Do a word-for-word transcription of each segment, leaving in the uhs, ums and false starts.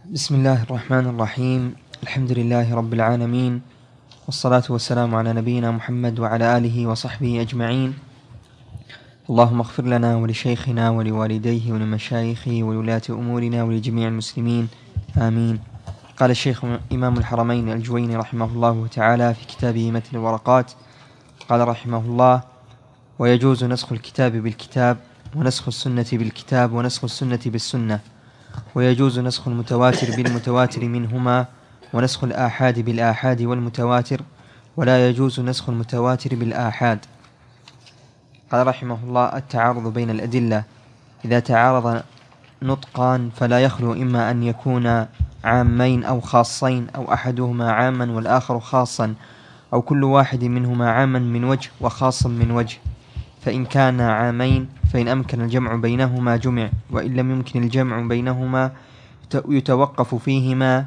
بسم الله الرحمن الرحيم. الحمد لله رب العالمين، والصلاة والسلام على نبينا محمد وعلى آله وصحبه أجمعين. اللهم اغفر لنا ولشيخنا ولوالديه ولمشايخه ولولاة أمورنا ولجميع المسلمين، آمين. قال الشيخ إمام الحرمين الجويني رحمه الله تعالى في كتابه متن الورقات، قال رحمه الله: ويجوز نسخ الكتاب بالكتاب، ونسخ السنة بالكتاب، ونسخ السنة بالسنة، ويجوز نسخ المتواتر بالمتواتر منهما، ونسخ الآحاد بالآحاد والمتواتر، ولا يجوز نسخ المتواتر بالآحاد. قال رحمه الله: التعارض بين الأدلة إذا تعارض نطقان فلا يخلو إما أن يكون عامين أو خاصين، أو أحدهما عاما والآخر خاصا، أو كل واحد منهما عاما من وجه وخاصا من وجه. فإن كان عامين فإن أمكن الجمع بينهما جمع، وإن لم يمكن الجمع بينهما يتوقف فيهما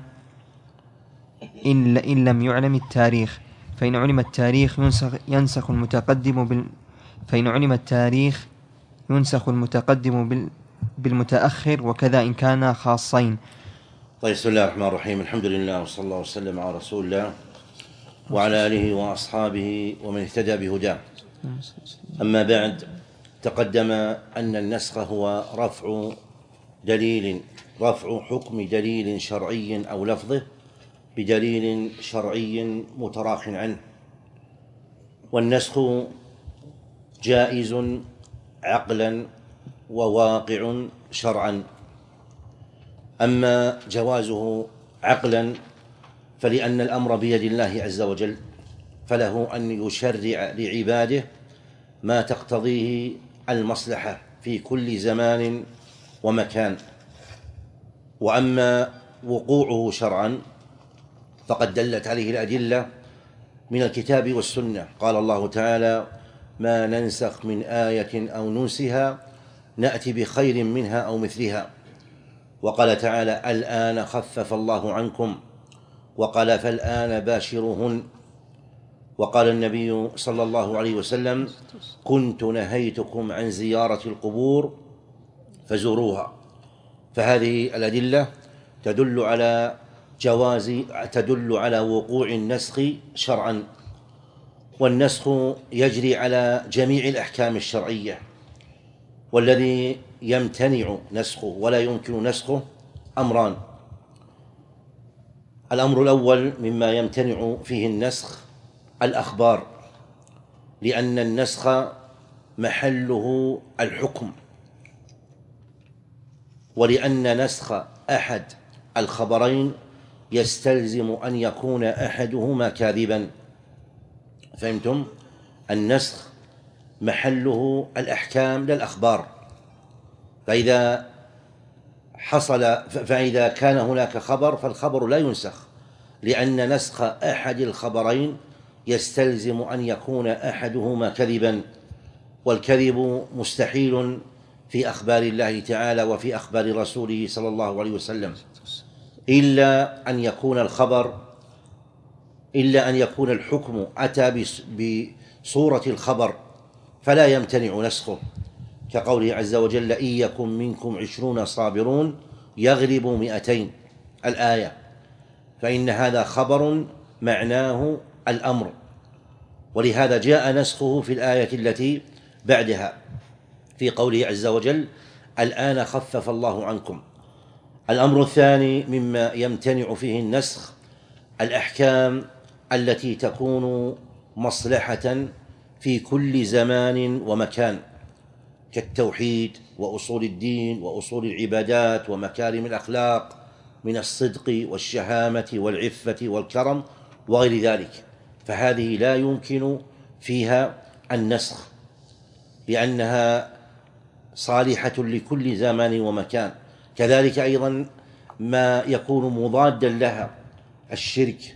إن لم يعلم التاريخ. فإن علم التاريخ ينسخ, ينسخ المتقدم بال فإن علم التاريخ ينسخ المتقدم بال بالمتأخر، وكذا إن كان خاصين. طيب، بسم الله الرحمن الرحيم. الحمد لله، وصلى الله وسلم على رسول الله وعلى آله وأصحابه ومن اهتدى بهداه. أما بعد، تقدم أن النسخ هو رفع دليل رفع حكم دليل شرعي أو لفظه بدليل شرعي متراخ عنه، والنسخ جائز عقلا وواقع شرعا. أما جوازه عقلا فلأن الأمر بيد الله عز وجل، فله أن يشرع لعباده ما تقتضيه المصلحة في كل زمان ومكان. وأما وقوعه شرعا فقد دلت عليه الأدلة من الكتاب والسنة. قال الله تعالى: ما ننسخ من آية أو ننسها نأتي بخير منها أو مثلها. وقال تعالى: الآن خفف الله عنكم، وقال: فالآن باشروهن. وقال النبي صلى الله عليه وسلم: كنت نهيتكم عن زيارة القبور فزوروها. فهذه الأدلة تدل على جواز تدل على وقوع النسخ شرعا، والنسخ يجري على جميع الأحكام الشرعية. والذي يمتنع نسخه ولا يمكن نسخه أمران: الأمر الأول مما يمتنع فيه النسخ الأخبار، لأن النسخ محله الحكم، ولأن نسخ أحد الخبرين يستلزم أن يكون أحدهما كاذبا. فهمتم؟ النسخ محله الأحكام لا الأخبار. فإذا حصل فإذا كان هناك خبر فالخبر لا ينسخ، لأن نسخ أحد الخبرين يستلزم أن يكون أحدهما كذبا، والكذب مستحيل في أخبار الله تعالى وفي أخبار رسوله صلى الله عليه وسلم، إلا أن يكون الخبر إلا أن يكون الحكم أتى بصورة الخبر فلا يمتنع نسخه، كقوله عز وجل: إن يكن منكم عشرون صابرون يغلبوا مئتين، الآية. فإن هذا خبر معناه الأمر، ولهذا جاء نسخه في الآية التي بعدها في قوله عز وجل: الآن خفف الله عنكم. الأمر الثاني مما يمتنع فيه النسخ الأحكام التي تكون مصلحة في كل زمان ومكان، كالتوحيد وأصول الدين وأصول العبادات ومكارم الأخلاق من الصدق والشهامة والعفة والكرم وغير ذلك. فهذه لا يمكن فيها النسخ، لأنها صالحة لكل زمان ومكان. كذلك أيضا ما يكون مضادا لها، الشرك،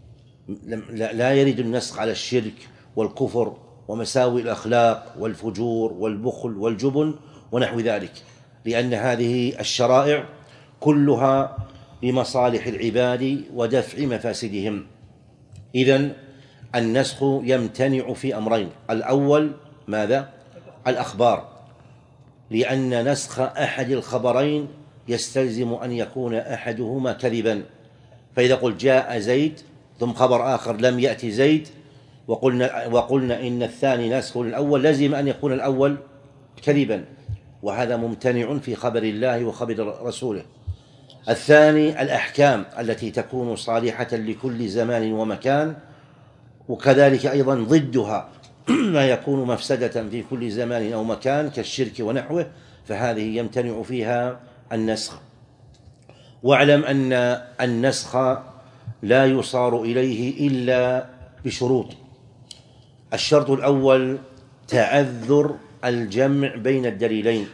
لا يرد النسخ على الشرك والكفر ومساوئ الأخلاق والفجور والبخل والجبن ونحو ذلك، لأن هذه الشرائع كلها لمصالح العباد ودفع مفاسدهم. إذن النسخ يمتنع في أمرين: الأول ماذا؟ الأخبار، لأن نسخ أحد الخبرين يستلزم أن يكون أحدهما كذبا. فإذا قلت جاء زيد ثم خبر آخر لم يأتي زيد وقلنا, وقلنا إن الثاني نسخ للأول، لازم أن يكون الأول كذبا، وهذا ممتنع في خبر الله وخبر رسوله. الثاني الأحكام التي تكون صالحة لكل زمان ومكان، وكذلك أيضا ضدها ما يكون مفسدة في كل زمان أو مكان كالشرك ونحوه، فهذه يمتنع فيها النسخ. واعلم أن النسخ لا يصار إليه إلا بشروط. الشرط الأول تعذر الجمع بين الدليلين،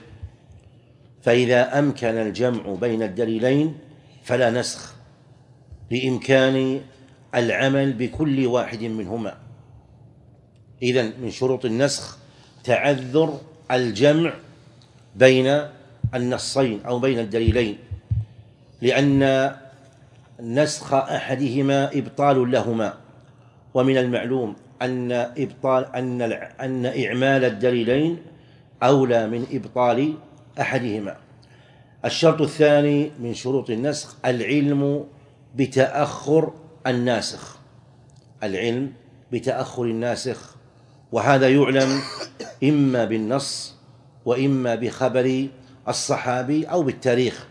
فإذا أمكن الجمع بين الدليلين فلا نسخ، بإمكان العمل بكل واحد منهما. إذن من شروط النسخ تعذر الجمع بين النصين أو بين الدليلين، لأن نسخ أحدهما إبطال لهما، ومن المعلوم أن إبطال أن أن إعمال الدليلين أولى من إبطال أحدهما. الشرط الثاني من شروط النسخ العلم بتأخر الناسخ، العلم بتأخر الناسخ، وهذا يعلم إما بالنص وإما بخبر الصحابي أو بالتاريخ.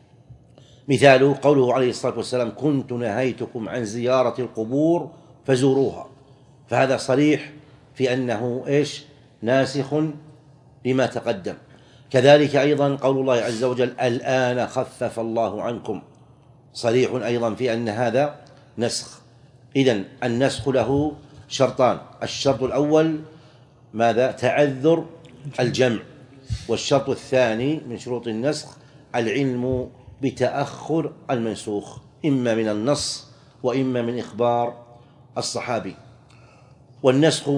مثال قوله عليه الصلاة والسلام كنت نهيتكم عن زيارة القبور فزوروها، فهذا صريح في أنه إيش ناسخ لما تقدم. كذلك أيضا قول الله عز وجل الآن خفف الله عنكم، صريح أيضا في أن هذا نسخ. إذن النسخ له شرطان، الشرط الأول ماذا؟ تعذر الجمع، والشرط الثاني من شروط النسخ العلم بتأخر المنسوخ، إما من النص وإما من إخبار الصحابي. والنسخ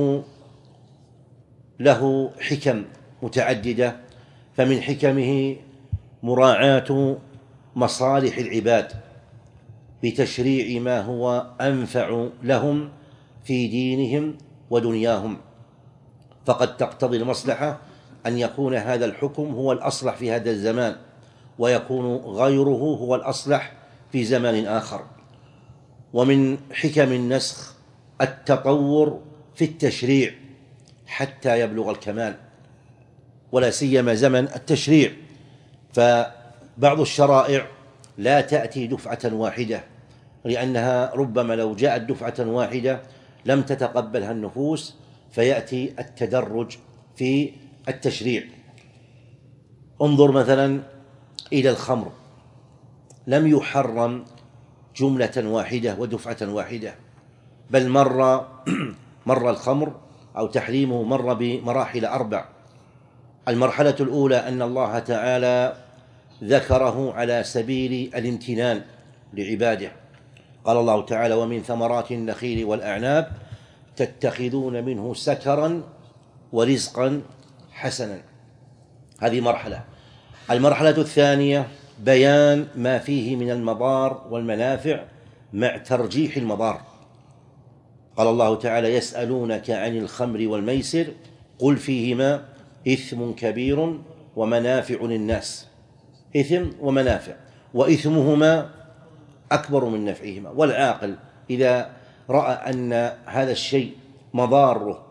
له حكم متعددة، فمن حكمه مراعاة مصالح العباد بتشريع ما هو أنفع لهم في دينهم ودنياهم، فقد تقتضي المصلحة أن يكون هذا الحكم هو الأصلح في هذا الزمان، ويكون غيره هو الأصلح في زمان آخر. ومن حكم النسخ التطور في التشريع حتى يبلغ الكمال، ولا سيما زمن التشريع، فبعض الشرائع لا تأتي دفعة واحدة، لأنها ربما لو جاءت دفعة واحدة لم تتقبلها النفوس، فيأتي التدرج في التشريع. انظر مثلا إلى الخمر، لم يحرم جملة واحدة ودفعة واحدة، بل مر مر الخمر أو تحريمه مر بمراحل أربع. المرحلة الأولى أن الله تعالى ذكره على سبيل الامتنان لعباده، قال الله تعالى ومن ثمرات النخيل والأعناب تتخذون منه سكرا ورزقا حسنا، هذه مرحلة. المرحلة الثانية بيان ما فيه من المضار والمنافع مع ترجيح المضار، قال الله تعالى يسألونك عن الخمر والميسر قل فيهما إثم كبير ومنافع للناس، إثم ومنافع، وإثمهما أكبر من نفعهما، والعاقل إذا رأى أن هذا الشيء مضاره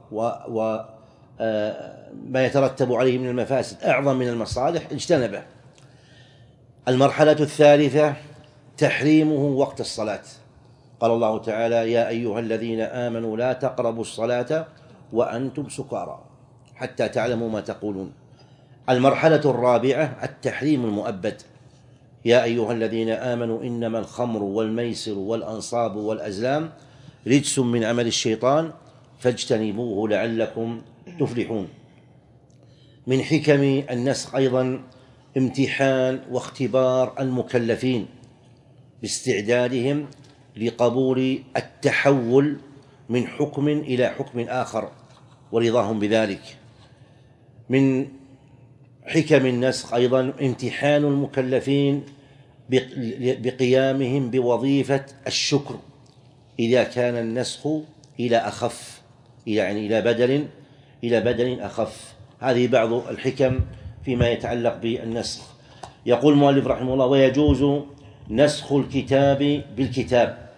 وما يترتب عليه من المفاسد أعظم من المصالح اجتنبه. المرحلة الثالثة تحريمه وقت الصلاة، قال الله تعالى يا أيها الذين آمنوا لا تقربوا الصلاة وأنتم سكارى حتى تعلموا ما تقولون. المرحلة الرابعة التحريم المؤبد، يا أيها الذين آمنوا إنما الخمر والميسر والأنصاب والأزلام رجس من عمل الشيطان فاجتنبوه لعلكم تفلحون. من حكم النسخ أيضا امتحان واختبار المكلفين باستعدادهم لقبول التحول من حكم إلى حكم آخر ورضاهم بذلك. من حكم النسخ أيضا امتحان المكلفين بقيامهم بوظيفة الشكر إذا كان النسخ إلى أخف، يعني إلى بدل إلى بدل أخف. هذه بعض الحكم فيما يتعلق بالنسخ. يقول المؤلف رحمه الله: ويجوز نسخ الكتاب بالكتاب،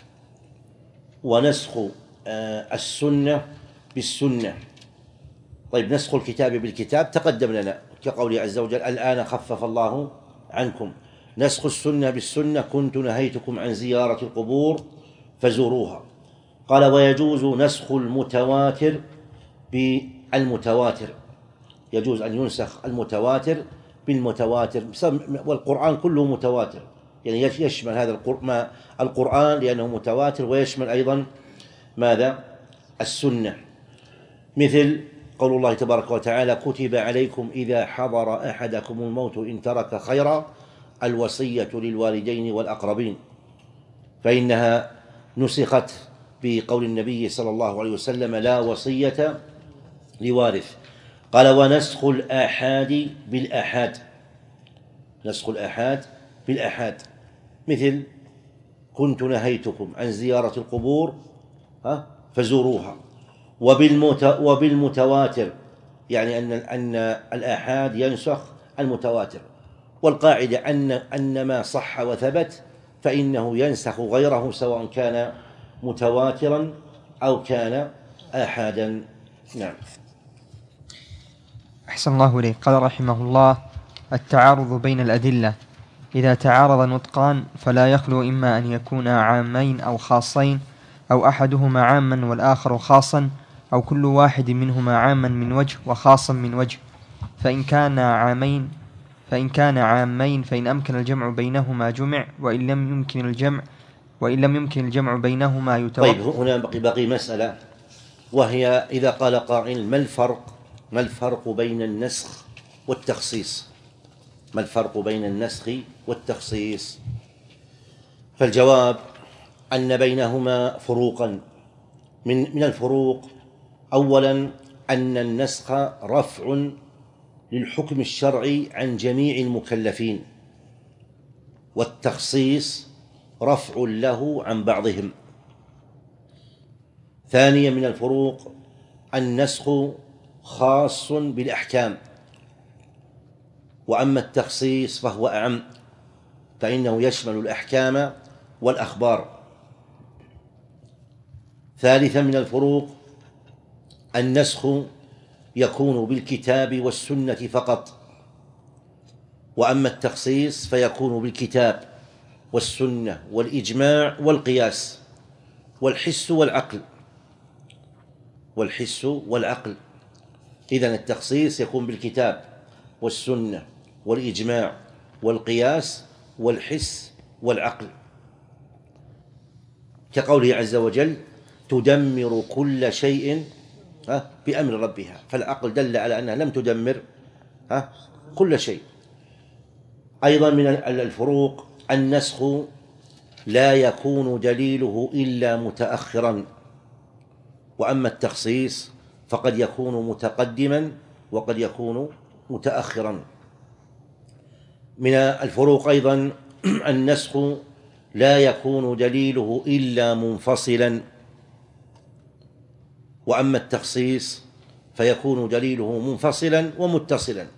ونسخ السنة بالسنة. طيب، نسخ الكتاب بالكتاب تقدم لنا كقوله عز وجل: الآن خفف الله عنكم. نسخ السنة بالسنة: كنت نهيتكم عن زيارة القبور فزوروها. قال: ويجوز نسخ المتواتر بالمتواتر، يجوز أن ينسخ المتواتر بالمتواتر، والقرآن كله متواتر، يعني يشمل هذا القرآن لأنه متواتر، ويشمل أيضا ماذا؟ السنة، مثل قول الله تبارك وتعالى: كتب عليكم إذا حضر أحدكم الموت إن ترك خيرا الوصية للوالدين والأقربين، فإنها نسخت بقول النبي صلى الله عليه وسلم: لا وصية لوارث. قال: ونسخ الآحاد بالآحاد، نسخ الآحاد بالآحاد، مثل كنت نهيتكم عن زيارة القبور فزوروها. وبالمتواتر، يعني أن أن الآحاد ينسخ المتواتر، والقاعدة أن أن ما صح وثبت فإنه ينسخ غيره، سواء كان متواترا أو كان آحادا. نعم. أحسن الله إليك. قال رحمه الله: التعارض بين الأدلة: إذا تعارض نطقان فلا يخلو إما أن يكونا عامين أو خاصين، أو أحدهما عاما والآخر خاصا، أو كل واحد منهما عاما من وجه وخاصا من وجه. فإن كان عامين فإن كان عامين فإن أمكن الجمع بينهما جمع، وإن لم يمكن الجمع وإن لم يمكن الجمع بينهما يتوقف. طيب، هنا بقي, بقي مسألة، وهي إذا قال قائل: ما الفرق ما الفرق بين النسخ والتخصيص؟ ما الفرق بين النسخ والتخصيص؟ فالجواب أن بينهما فروقا. من من الفروق: أولا أن النسخ رفع للحكم الشرعي عن جميع المكلفين، والتخصيص رفع له عن بعضهم. ثانيا من الفروق: النسخ خاص بالأحكام، وأما التخصيص فهو أعم، فإنه يشمل الأحكام والأخبار. ثالثا من الفروق: النسخ يكون بالكتاب والسنة فقط، وأما التخصيص فيكون بالكتاب والسنة والإجماع والقياس والحس والعقل والحس والعقل إذن التخصيص يكون بالكتاب والسنة والإجماع والقياس والحس والعقل، كقوله عز وجل: تدمر كل شيء بأمر ربها، فالعقل دل على أنها لم تدمر كل شيء. أيضا من الفروق: النسخ لا يكون دليله إلا متأخرا، وأما التخصيص فقد يكون متقدما وقد يكون متأخرا. من الفروق أيضا: النسخ لا يكون دليله إلا منفصلا، وأما التخصيص فيكون دليله منفصلا ومتصلا.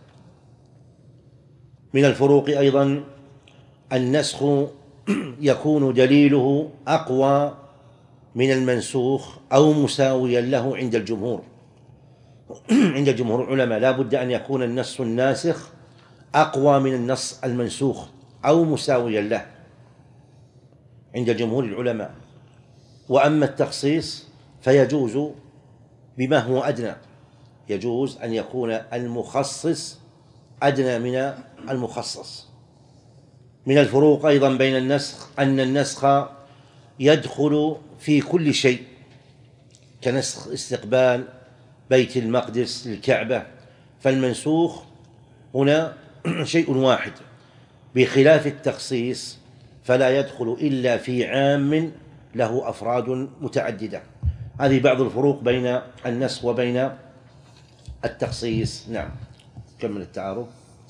من الفروق أيضا: النسخ يكون دليله أقوى من المنسوخ أو مساويا له عند الجمهور. عند جمهور العلماء لا بد أن يكون النص الناسخ أقوى من النص المنسوخ أو مساويا له عند جمهور العلماء. وأما التخصيص فيجوز بما هو أدنى، يجوز أن يكون المخصص أدنى من المخصص. من الفروق أيضا بين النسخ أن النسخ يدخل في كل شيء، كنسخ استقبال بيت المقدس للكعبة، فالمنسوخ هنا شيء واحد، بخلاف التخصيص فلا يدخل إلا في عام له أفراد متعددة. هذه بعض الفروق بين النسخ وبين التخصيص. نعم. كمل التعارض.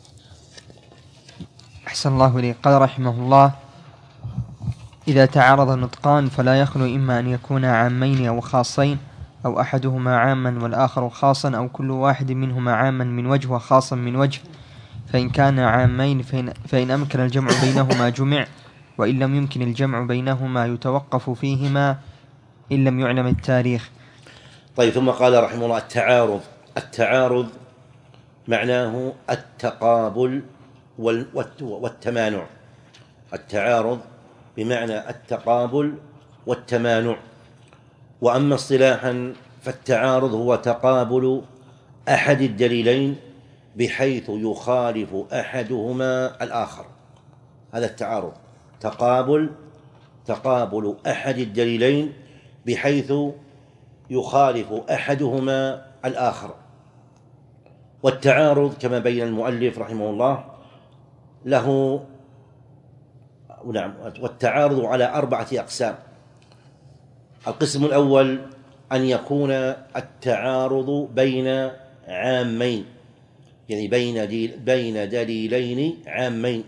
أحسن الله إليك. قال رحمه الله: إذا تعارض النطقان فلا يخلو إما أن يكونا عامين أو خاصين، أو أحدهما عاما والآخر خاصا، أو كل واحد منهما عاما من وجه وخاصا من وجه. فإن كان عامين فإن, فإن أمكن الجمع بينهما جمع، وإن لم يمكن الجمع بينهما يتوقف فيهما إن لم يعلم التاريخ. طيب، ثم قال رحمه الله: التعارض. التعارض معناه التقابل والتمانع. التعارض بمعنى التقابل والتمانع. وأما اصطلاحا فالتعارض هو تقابل أحد الدليلين بحيث يخالف أحدهما الآخر. هذا التعارض، تقابل تقابل أحد الدليلين بحيث يخالف أحدهما الآخر. والتعارض كما بين المؤلف رحمه الله له نعم والتعارض على أربعة أقسام. القسم الأول أن يكون التعارض بين عامين، يعني بين بين دليلين عامين،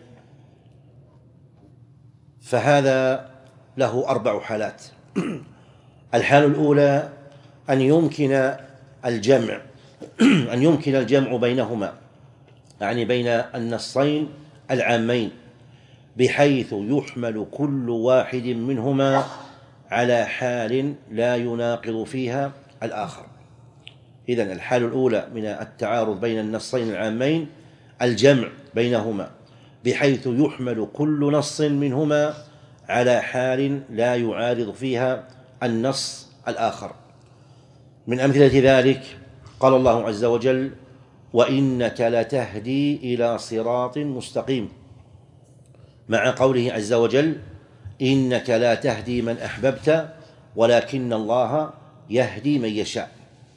فهذا له أربع حالات. الحالة الأولى أن يمكن الجمع أن يمكن الجمع بينهما، يعني بين النصين العامين، بحيث يحمل كل واحد منهما على حال لا يناقض فيها الآخر. إذن الحالة الأولى من التعارض بين النصين العامين الجمع بينهما بحيث يحمل كل نص منهما على حال لا يعارض فيها النص الآخر. من أمثلة ذلك قال الله عز وجل: وإنك لتهدي إلى صراط مستقيم، مع قوله عز وجل: إنك لا تهدي من أحببت ولكن الله يهدي من يشاء.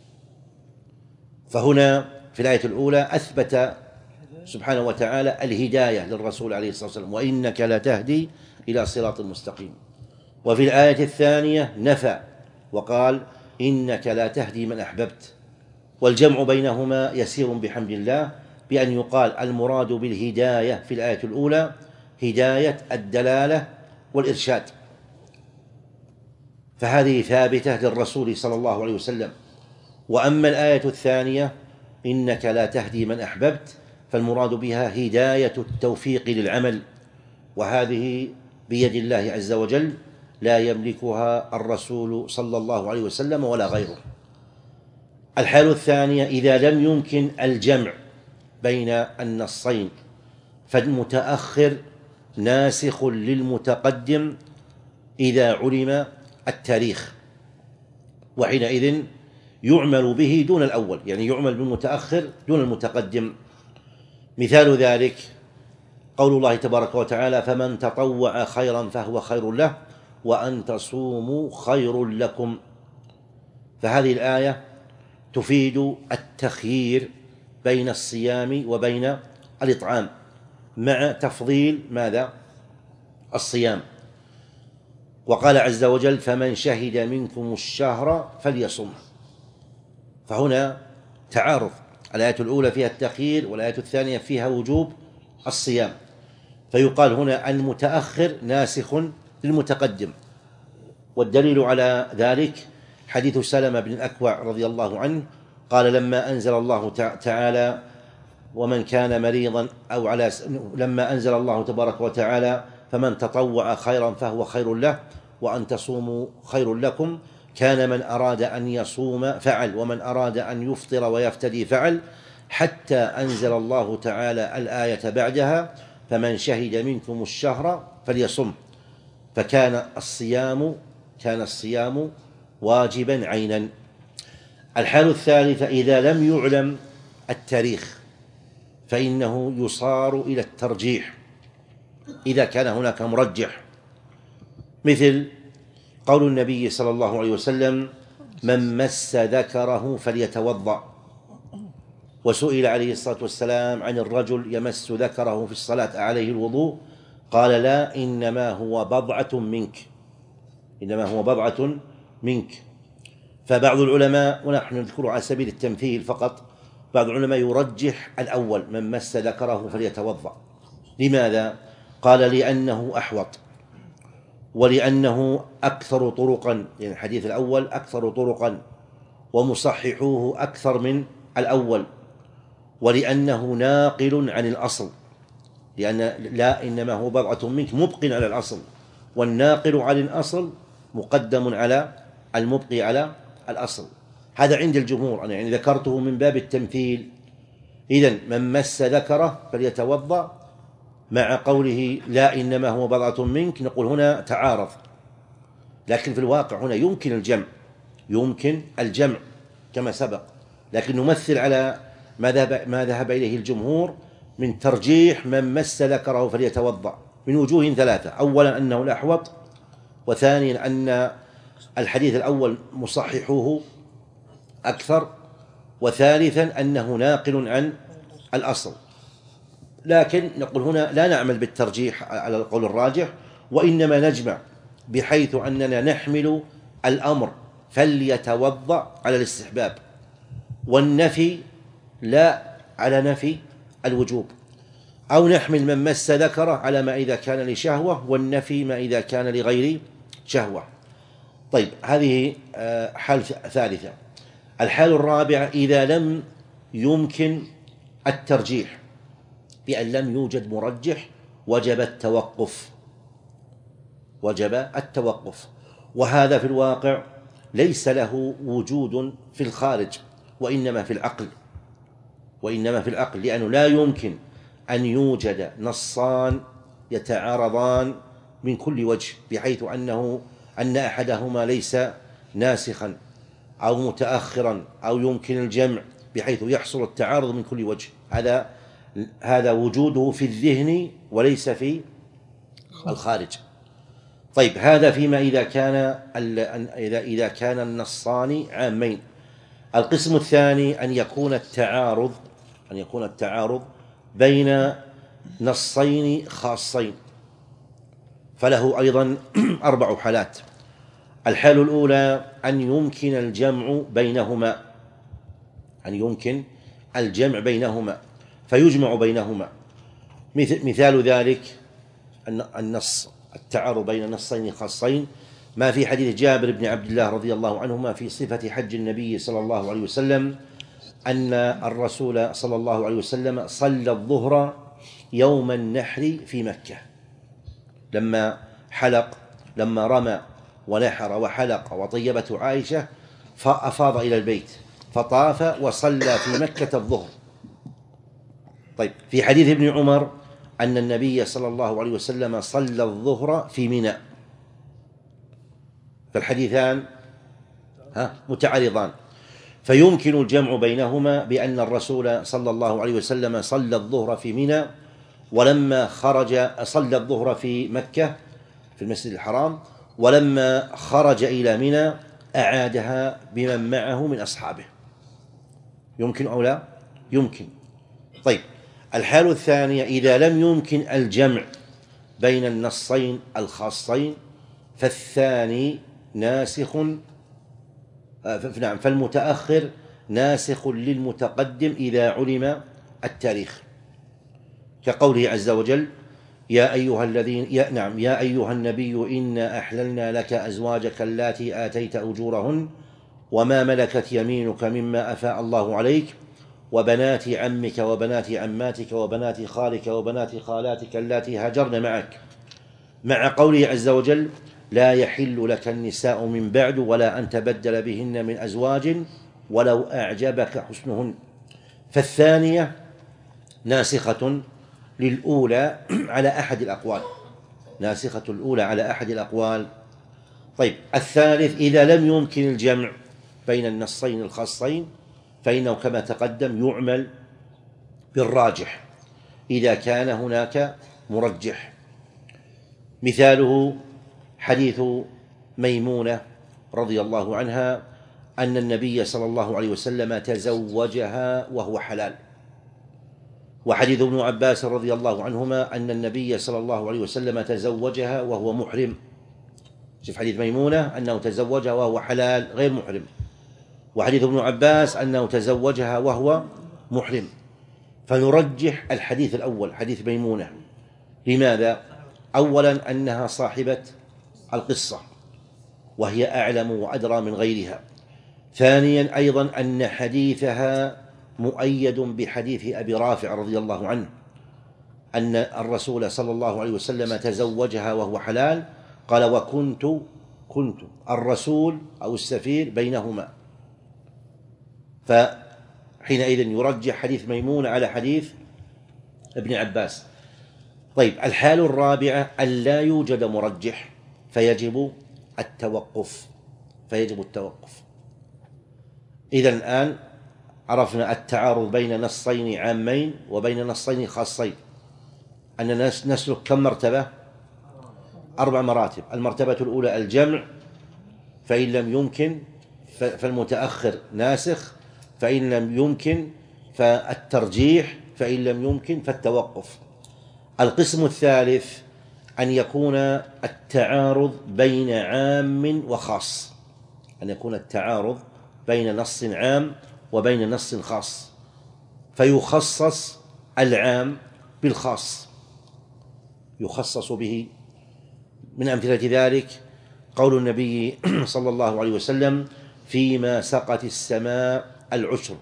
فهنا في الآية الأولى أثبت سبحانه وتعالى الهداية للرسول عليه الصلاة والسلام: وإنك لا تهدي إلى صراط مستقيم. وفي الآية الثانية نفى وقال: إنك لا تهدي من أحببت. والجمع بينهما يسير بحمد الله، بأن يقال المراد بالهداية في الآية الأولى هداية الدلالة والإرشاد، فهذه ثابتة للرسول صلى الله عليه وسلم. وأما الآية الثانية إنك لا تهدي من أحببت، فالمراد بها هداية التوفيق للعمل، وهذه بيد الله عز وجل، لا يملكها الرسول صلى الله عليه وسلم ولا غيره. الحالة الثانية إذا لم يمكن الجمع بين النصين، فالمتأخر ناسخ للمتقدم إذا علم التاريخ، وحينئذ يعمل به دون الأول، يعني يعمل بالمتأخر دون المتقدم. مثال ذلك قول الله تبارك وتعالى: فمن تطوع خيرا فهو خير له وأن تصوموا خير لكم. فهذه الآية تفيد التخيير بين الصيام وبين الإطعام، مع تفضيل ماذا؟ الصيام. وقال عز وجل: فمن شهد منكم الشهر فليصم. فهنا تعارض، الآية الأولى فيها التخيير والآية الثانية فيها وجوب الصيام، فيقال هنا المتأخر ناسخ للمتقدم. والدليل على ذلك حديث سلمة بن الأكوع رضي الله عنه قال: لما أنزل الله تعالى ومن كان مريضا أو على لما أنزل الله تبارك وتعالى فمن تطوع خيرا فهو خير له وأن تصوموا خير لكم، كان من أراد أن يصوم فعل ومن أراد أن يفطر ويفتدي فعل، حتى أنزل الله تعالى الآية بعدها: فمن شهد منكم الشهر فليصم. فكان الصيام كان الصيام واجبا عينا. الحالة الثالثة إذا لم يعلم التاريخ، فإنه يصار إلى الترجيح إذا كان هناك مرجح، مثل قول النبي صلى الله عليه وسلم: من مس ذكره فليتوضأ. وسئل عليه الصلاة والسلام عن الرجل يمس ذكره في الصلاة عليه الوضوء؟ قال: لا، إنما هو بضعة منك إنما هو بضعة منك. فبعض العلماء، ونحن نذكر على سبيل التمثيل فقط، بعض العلماء يرجح الأول: من مس ذكره فليتوضأ. لماذا؟ قال: لأنه أحوط، ولأنه أكثر طرقا، يعني الحديث الأول أكثر طرقا ومصححوه أكثر من الأول، ولأنه ناقل عن الأصل، لأن لا إنما هو بضعة منك مبق على الأصل، والناقل عن الأصل مقدم على المبقي على الأصل. هذا عند الجمهور، أنا يعني ذكرته من باب التمثيل. إذن من مس ذكره فليتوضأ، مع قوله لا إنما هو بضعة منك، نقول هنا تعارض، لكن في الواقع هنا يمكن الجمع، يمكن الجمع كما سبق، لكن نمثل على ما ذهب, ما ذهب إليه الجمهور من ترجيح من مس ذكره فليتوضأ من وجوه ثلاثة: أولا أنه الأحوط، وثانيا أن الحديث الأول مصححوه أكثر، وثالثا أنه ناقل عن الأصل. لكن نقول هنا لا نعمل بالترجيح على القول الراجح، وإنما نجمع، بحيث أننا نحمل الأمر فليتوضأ على الاستحباب، والنفي لا على نفي الوجوب، أو نحمل من مس ذكره على ما إذا كان لشهوة، والنفي ما إذا كان لغير شهوة. طيب، هذه حال ثالثة. الحال الرابعة: إذا لم يمكن الترجيح بأن لم يوجد مرجح وجب التوقف، وجب التوقف، وهذا في الواقع ليس له وجود في الخارج، وإنما في العقل، وإنما في العقل، لأنه لا يمكن أن يوجد نصان يتعارضان من كل وجه، بحيث أنه أن أحدهما ليس ناسخا أو متأخرا أو يمكن الجمع بحيث يحصل التعارض من كل وجه. هذا هذا وجوده في الذهن وليس في الخارج. طيب، هذا فيما إذا كان إذا إذا كان النصان عامين. القسم الثاني: أن يكون التعارض أن يكون التعارض بين نصين خاصين، فله أيضا أربع حالات. الحال الأولى: أن يمكن الجمع بينهما، أن يمكن الجمع بينهما فيجمع بينهما. مثال ذلك أن النص التعارض بين نصين خاصين ما في حديث جابر بن عبد الله رضي الله عنهما في صفة حج النبي صلى الله عليه وسلم أن الرسول صلى الله عليه وسلم صلى الظهر يوم النحر في مكة، لما حلق لما رمى ونحر وحلق وطيبته عائشة فأفاض إلى البيت فطاف وصلى في مكة الظهر. طيب، في حديث ابن عمر أن النبي صلى الله عليه وسلم صلى الظهر في منى، فالحديثان متعارضان، فيمكن الجمع بينهما بأن الرسول صلى الله عليه وسلم صلى الظهر في منى، ولما خرج صلى الظهر في مكة في المسجد الحرام، ولما خرج إلى منى أعادها بمن معه من أصحابه. يمكن أو لا؟ يمكن. طيب، الحال الثانية: إذا لم يمكن الجمع بين النصين الخاصين فالثاني ناسخ، نعم فالمتأخر ناسخ للمتقدم إذا علم التاريخ، كقوله عز وجل: يا أيها الذين يا نعم يا أيها النبي إنا أحللنا لك أزواجك اللاتي آتيت أجورهن وما ملكت يمينك مما أفاء الله عليك وبنات عمك وبنات عماتك وبنات خالك وبنات خالاتك اللاتي هاجرن معك، مع قوله عز وجل: لا يحل لك النساء من بعد ولا أن تبدل بهن من أزواج ولو أعجبك حسنهن. فالثانية ناسخة للأولى على أحد الأقوال، ناسخة الأولى على أحد الأقوال. طيب، الثالث: إذا لم يمكن الجمع بين النصين الخاصين فإنه كما تقدم يعمل بالراجح إذا كان هناك مرجح. مثاله حديث ميمونة رضي الله عنها أن النبي صلى الله عليه وسلم تزوجها وهو حلال، وحديث ابن عباس رضي الله عنهما أن النبي صلى الله عليه وسلم تزوجها وهو محرم. شوف، حديث ميمونة أنه تزوجها وهو حلال غير محرم، وحديث ابن عباس أنه تزوجها وهو محرم. فنرجح الحديث الأول، حديث ميمونة. لماذا؟ أولا أنها صاحبة القصة وهي أعلم وأدرى من غيرها. ثانيا أيضا أن حديثها مؤيد بحديث أبي رافع رضي الله عنه أن الرسول صلى الله عليه وسلم تزوجها وهو حلال، قال وكنت كنت الرسول أو السفير بينهما. فحينئذ يرجح حديث ميمون على حديث ابن عباس. طيب، الحال الرابعة أن لا يوجد مرجح فيجب التوقف فيجب التوقف إذن الآن عرفنا التعارض بين نصين عامين وبين نصين خاصين، أننا نسلك كم مرتبة؟ أربع مراتب. المرتبة الأولى الجمع، فإن لم يمكن فالمتأخر ناسخ، فإن لم يمكن فالترجيح، فإن لم يمكن فالتوقف. القسم الثالث أن يكون التعارض بين عام وخاص، أن يكون التعارض بين نص عام وبين نص خاص، فيخصص العام بالخاص، يخصص به. من أمثلة ذلك قول النبي صلى الله عليه وسلم فيما سقت السماء العشر،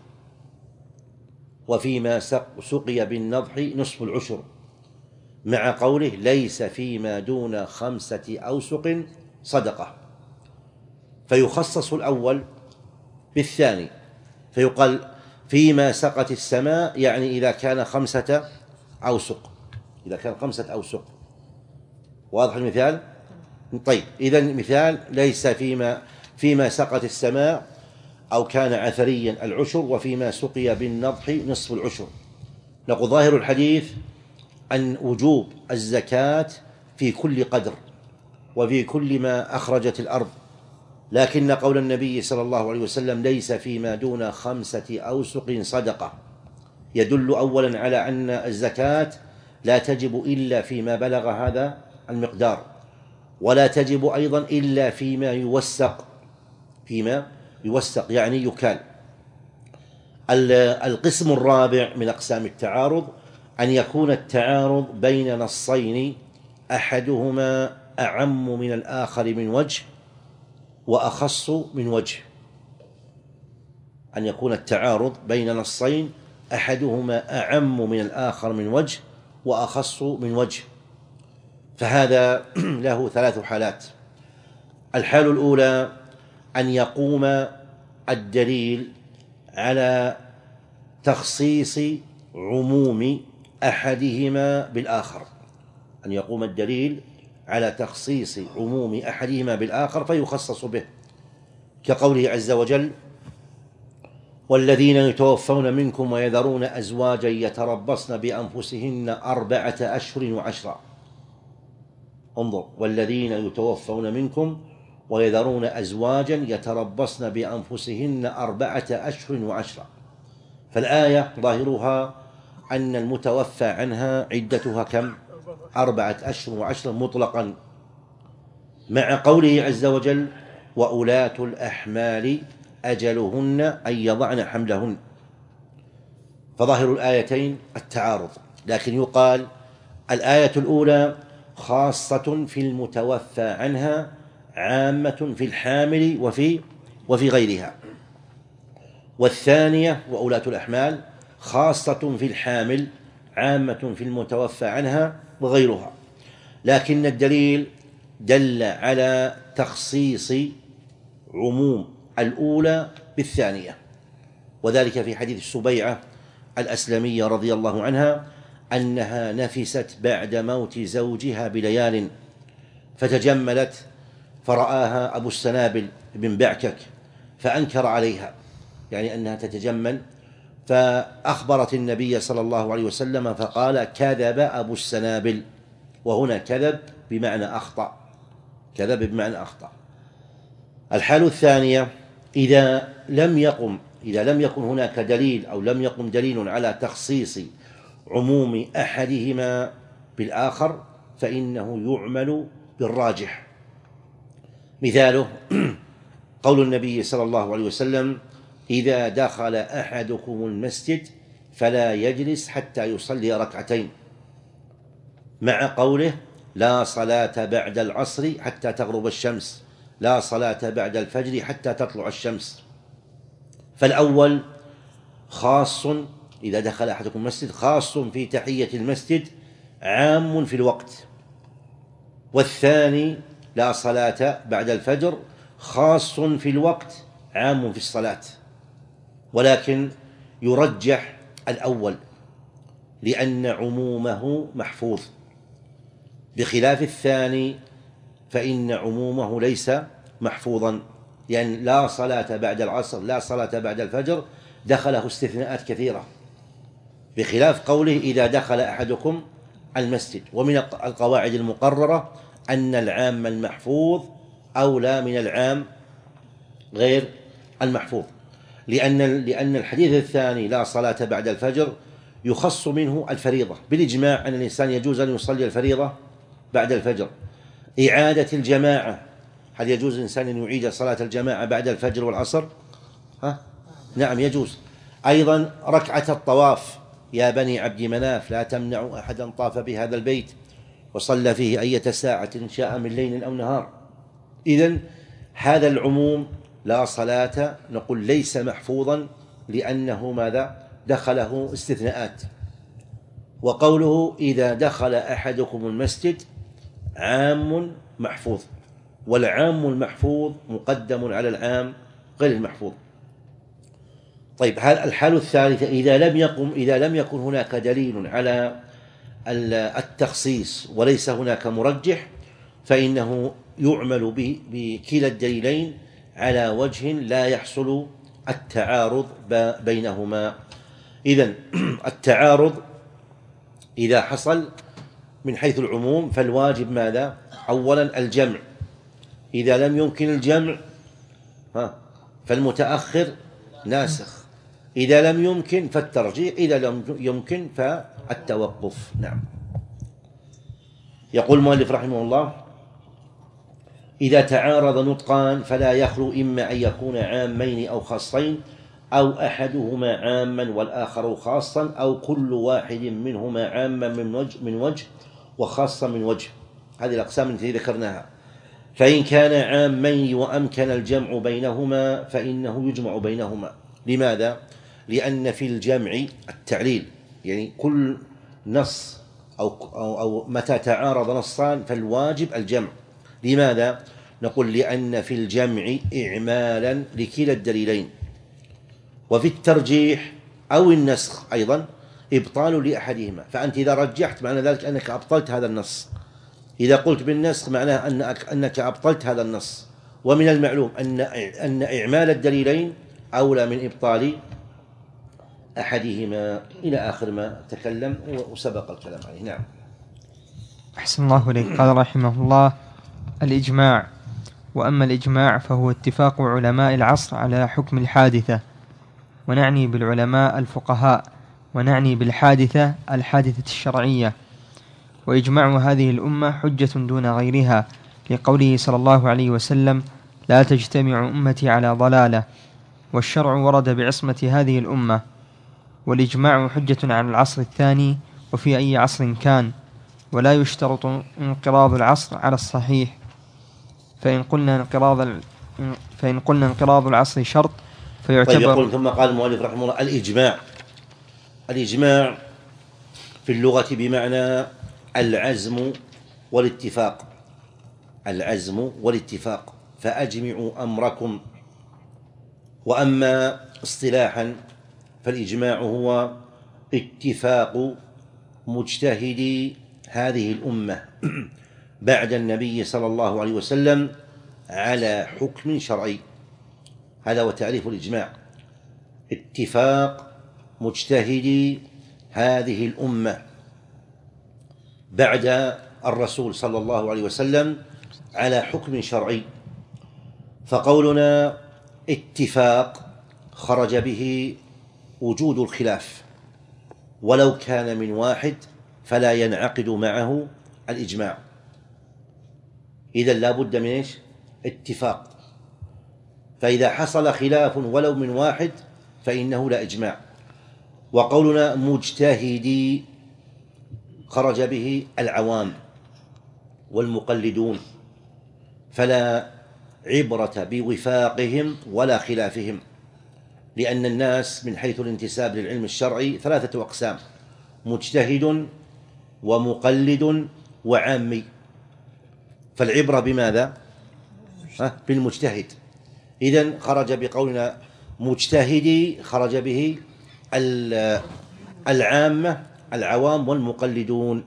وفيما سقي بالنضح نصف العشر، مع قوله ليس فيما دون خمسة أوسق صدقة، فيخصص الأول بالثاني، فيقال فيما سقت السماء يعني إذا كان خمسة أوسق، إذا كان خمسة أوسق. واضح المثال؟ طيب، إذن مثال ليس فيما فيما سقت السماء أو كان عثريا العشر، وفيما سقي بالنضح نصف العشر. نقول ظاهر الحديث أن وجوب الزكاة في كل قدر وفي كل ما أخرجت الأرض، لكن قول النبي صلى الله عليه وسلم ليس فيما دون خمسة أوسق صدقة يدل أولا على أن الزكاة لا تجب إلا فيما بلغ هذا المقدار، ولا تجب أيضا إلا فيما يوسق، فيما يوسق يعني يكال. القسم الرابع من أقسام التعارض أن يكون التعارض بين نصين أحدهما أعم من الآخر من وجه وأخص من وجه، أن يكون التعارض بين نصين أحدهما أعم من الآخر من وجه وأخص من وجه. فهذا له ثلاث حالات. الحال الأولى أن يقوم الدليل على تخصيص عموم أحدهما بالآخر، أن يقوم الدليل على تخصيص عموم أحدهما بالآخر فيخصص به، كقوله عز وجل والذين يتوفون منكم ويذرون أزواجا يتربصن بأنفسهن أربعة أشهر وعشرا. انظر، والذين يتوفون منكم ويذرون أزواجا يتربصن بأنفسهن أربعة أشهر وعشرا. فالآية ظاهرها أن المتوفى عنها عدتها كم؟ أربعة أشهر وعشرا مطلقا، مع قوله عز وجل وأولاة الأحمال أجلهن أن يضعن حملهن. فظاهر الآيتين التعارض، لكن يقال الآية الأولى خاصة في المتوفى عنها، عامة في الحامل وفي وفي غيرها، والثانية وأولاة الأحمال خاصة في الحامل، عامة في المتوفى عنها وغيرها. لكن الدليل دل على تخصيص عموم الأولى بالثانية، وذلك في حديث السبيعة الأسلمية رضي الله عنها أنها نفست بعد موت زوجها بليال، فتجملت فرآها أبو السنابل بن بعكك فأنكر عليها، يعني أنها تتجمل، فأخبرت النبي صلى الله عليه وسلم فقال كذب أبو السنابل، وهنا كذب بمعنى أخطأ، كذب بمعنى أخطأ. الحالة الثانية إذا لم يقم إذا لم يكن هناك دليل أو لم يقم دليل على تخصيص عموم أحدهما بالآخر فإنه يعمل بالراجح. مثاله قول النبي صلى الله عليه وسلم إذا دخل أحدكم المسجد فلا يجلس حتى يصلي ركعتين، مع قوله لا صلاة بعد العصر حتى تغرب الشمس، لا صلاة بعد الفجر حتى تطلع الشمس. فالأول خاص إذا دخل أحدكم المسجد خاص في تحية المسجد عام في الوقت، والثاني لا صلاة بعد الفجر خاص في الوقت عام في الصلاة، ولكن يرجح الأول لأن عمومه محفوظ، بخلاف الثاني فإن عمومه ليس محفوظا، لأن لا صلاة بعد العصر لا صلاة بعد الفجر دخله استثناءات كثيرة، بخلاف قوله إذا دخل أحدكم المسجد. ومن القواعد المقررة أن العام المحفوظ أولى من العام غير المحفوظ، لأن لأن الحديث الثاني لا صلاة بعد الفجر يخص منه الفريضة بالإجماع أن الإنسان يجوز أن يصلي الفريضة بعد الفجر. إعادة الجماعة، هل يجوز الإنسان أن يعيد صلاة الجماعة بعد الفجر والعصر؟ ها؟ نعم يجوز. أيضا ركعة الطواف، يا بني عبد مناف لا تمنعوا أحدا طاف بهذا البيت وصلى فيه أية ساعة شاء من ليل أو نهار. إذن هذا العموم لا صلاة نقول ليس محفوظا لأنه ماذا؟ دخله استثناءات. وقوله إذا دخل أحدكم المسجد عام محفوظ، والعام المحفوظ مقدم على العام غير المحفوظ. طيب الحالة الثالثة إذا لم يقم إذا لم يكن هناك دليل على التخصيص وليس هناك مرجح، فإنه يعمل بكلا الدليلين على وجه لا يحصل التعارض بينهما. إذن التعارض إذا حصل من حيث العموم فالواجب ماذا؟ أولا الجمع، إذا لم يمكن الجمع ها فالمتأخر ناسخ، إذا لم يمكن فالترجيح، إذا لم يمكن فالتوقف. نعم. يقول المؤلف رحمه الله: إذا تعارض نطقان فلا يخلو إما أن يكون عامين أو خاصين، أو أحدهما عاما والآخر خاصا، أو كل واحد منهما عاما من وجه, من وجه وخاصا من وجه. هذه الأقسام التي ذكرناها. فإن كان عامين وأمكن الجمع بينهما فإنه يجمع بينهما. لماذا؟ لأن في الجمع التعليل، يعني كل نص أو, أو, أو متى تعارض نصان فالواجب الجمع. لماذا؟ نقول لأن في الجمع إعمالا لكلا الدليلين، وفي الترجيح أو النسخ أيضا إبطال لأحدهما. فأنت إذا رجحت معنى ذلك أنك أبطلت هذا النص، إذا قلت بالنسخ معناه أنك, أنك أبطلت هذا النص. ومن المعلوم أن, أن إعمال الدليلين أولى من إبطال أحدهما، إلى آخر ما تكلم وسبق الكلام عليه. نعم. أحسن الله إليك. قال رحمه الله: الإجماع. وأما الإجماع فهو اتفاق علماء العصر على حكم الحادثة، ونعني بالعلماء الفقهاء، ونعني بالحادثة الحادثة الشرعية. وإجماع هذه الأمة حجة دون غيرها، لقوله صلى الله عليه وسلم: لا تجتمع أمتي على ضلالة. والشرع ورد بعصمة هذه الأمة. والإجماع حجة على العصر الثاني وفي أي عصر كان، ولا يشترط انقراض العصر على الصحيح. فإن قلنا انقراض فإن قلنا انقراض العصر شرط فيعتبر. طيب يقول ثم قال المؤلف رحمه الله: الإجماع. الإجماع في اللغة بمعنى العزم والاتفاق، العزم والاتفاق، فأجمعوا أمركم. وأما اصطلاحا فالإجماع هو اتفاق مجتهدي هذه الأمة بعد النبي صلى الله عليه وسلم على حكم شرعي. هذا هو تعريف الإجماع: اتفاق مجتهدي هذه الأمة بعد الرسول صلى الله عليه وسلم على حكم شرعي. فقولنا اتفاق خرج به وجود الخلاف، ولو كان من واحد فلا ينعقد معه الإجماع. إذن لا بد من إيش؟ اتفاق. فإذا حصل خلاف ولو من واحد فإنه لا إجماع. وقولنا مجتهدي خرج به العوام والمقلدون، فلا عبرة بوفاقهم ولا خلافهم. لأن الناس من حيث الانتساب للعلم الشرعي ثلاثة أقسام: مجتهد ومقلد وعامي. فالعبرة بماذا؟ بالمجتهد. إذن خرج بقولنا مجتهدي، خرج به العامة العوام والمقلدون.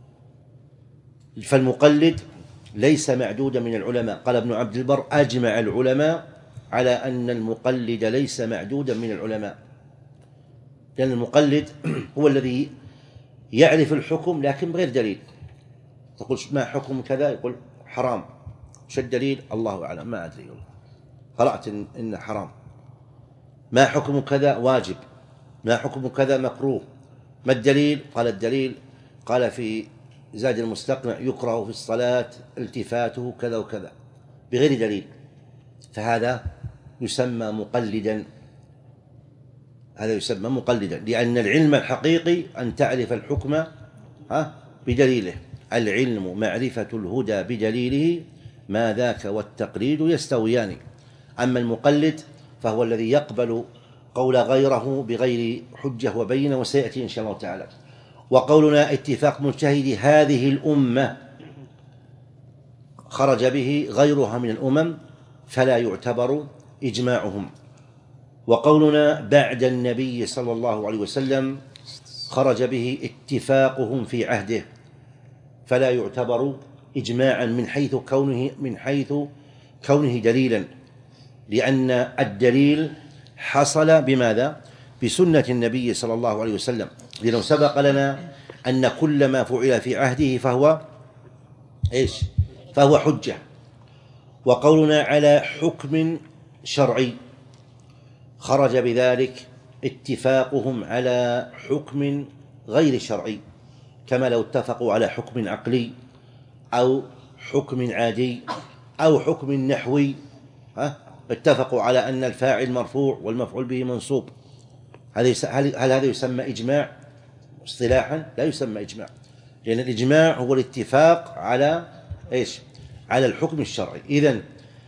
فالمقلد ليس معدودا من العلماء. قال ابن عبد البر: أجمع العلماء على أن المقلد ليس معدودا من العلماء، لأن المقلد هو الذي يعرف الحكم لكن بغير دليل. تقول ما حكم كذا؟ يقول حرام. شو الدليل؟ الله أعلم، ما أدري، قرأت إن, إن حرام. ما حكم كذا؟ واجب. ما حكم كذا؟ مكروه. ما الدليل؟ قال الدليل، قال في زاد المستقنع: يكره في الصلاة التفاته كذا وكذا، بغير دليل. فهذا يسمى مقلدا، هذا يسمى مقلدا، لأن العلم الحقيقي أن تعرف الحكم بدليله. العلم معرفة الهدى بدليله، ما ذاك والتقليد يستويان. أما المقلد فهو الذي يقبل قول غيره بغير حجة وبينة، وسيأتي إن شاء الله تعالى. وقولنا اتفاق مجتهد هذه الأمة خرج به غيرها من الأمم فلا يعتبر إجماعهم. وقولنا بعد النبي صلى الله عليه وسلم خرج به اتفاقهم في عهده فلا يعتبر إجماعا من حيث كونه من حيث كونه دليلا، لأن الدليل حصل بماذا؟ بسنة النبي صلى الله عليه وسلم. لأنه سبق لنا أن كل ما فعل في عهده فهو إيش؟ فهو حجة. وقولنا على حكم شرعي خرج بذلك اتفاقهم على حكم غير شرعي، كما لو اتفقوا على حكم عقلي أو حكم عادي أو حكم نحوي، ها؟ اتفقوا على أن الفاعل مرفوع والمفعول به منصوب. هل هذا يسمى إجماع؟ اصطلاحا لا يسمى إجماع، لأن الإجماع هو الاتفاق على إيش؟ على الحكم الشرعي. إذن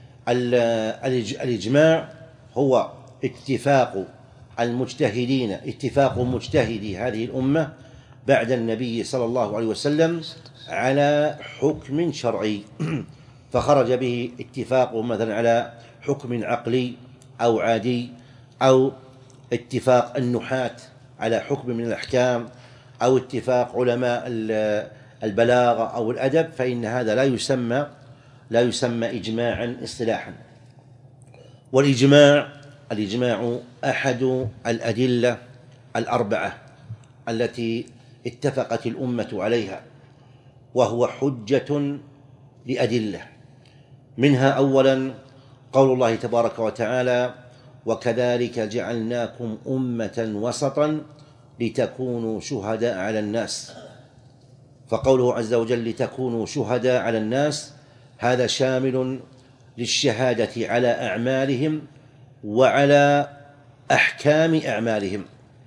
الإجماع هو اتفاق المجتهدين، اتفاق مجتهدي هذه الأمة بعد النبي صلى الله عليه وسلم على حكم شرعي. فخرج به اتفاق مثلا على حكم عقلي أو عادي، أو اتفاق النحاة على حكم من الأحكام، أو اتفاق علماء البلاغة أو الأدب، فإن هذا لا يسمى لا يسمى إجماعا اصطلاحا. والإجماع الإجماع أحد الأدلة الأربعة التي اتفقت الأمة عليها، وهو حجة لأدلة. منها أولا قول الله تبارك وتعالى: وكذلك جعلناكم أمة وسطا لتكونوا شهداء على الناس. فقوله عز وجل لتكونوا شهداء على الناس هذا شامل للشهادة على أعمالهم وعلى أحكام أعمالهم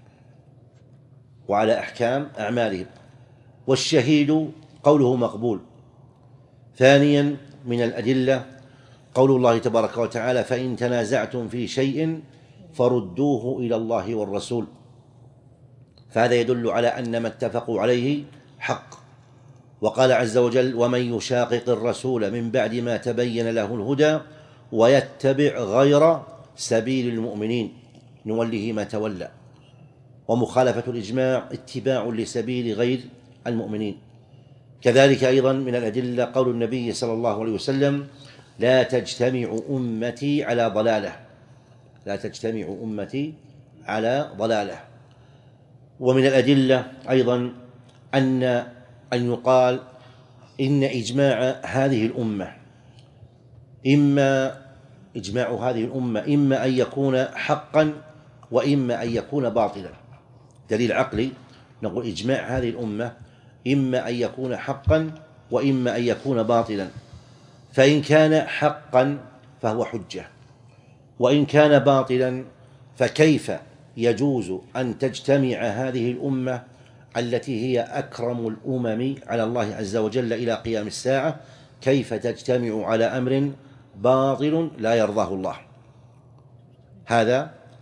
وعلى أحكام أعمالهم والشهيد قوله مقبول. ثانيا من الأدلة قول الله تبارك وتعالى: فإن تنازعتم في شيء فردوه إلى الله والرسول. فهذا يدل على أن ما اتفقوا عليه حق. وقال عز وجل: ومن يشاقق الرسول من بعد ما تبين له الهدى ويتبع غير سبيل المؤمنين نوله ما تولى. ومخالفة الإجماع اتباع لسبيل غير المؤمنين. كذلك أيضا من الأدلة قول النبي صلى الله عليه وسلم: لا تجتمع أمتي على ضلالة لا تجتمع أمتي على ضلالة. ومن الأدلة أيضا أن أن يقال إن إجماع هذه الأمة إما إجماع هذه الأمة إما أن يكون حقا وإما أن يكون باطلا. دليل عقلي نقول إجماع هذه الأمة إما أن يكون حقا وإما أن يكون باطلا. فإن كان حقا فهو حجة، وإن كان باطلا فكيف يجوز أن تجتمع هذه الأمة التي هي أكرم الأمم على الله عز وجل إلى قيام الساعة، كيف تجتمع على أمر باطل لا يرضاه الله؟ هذا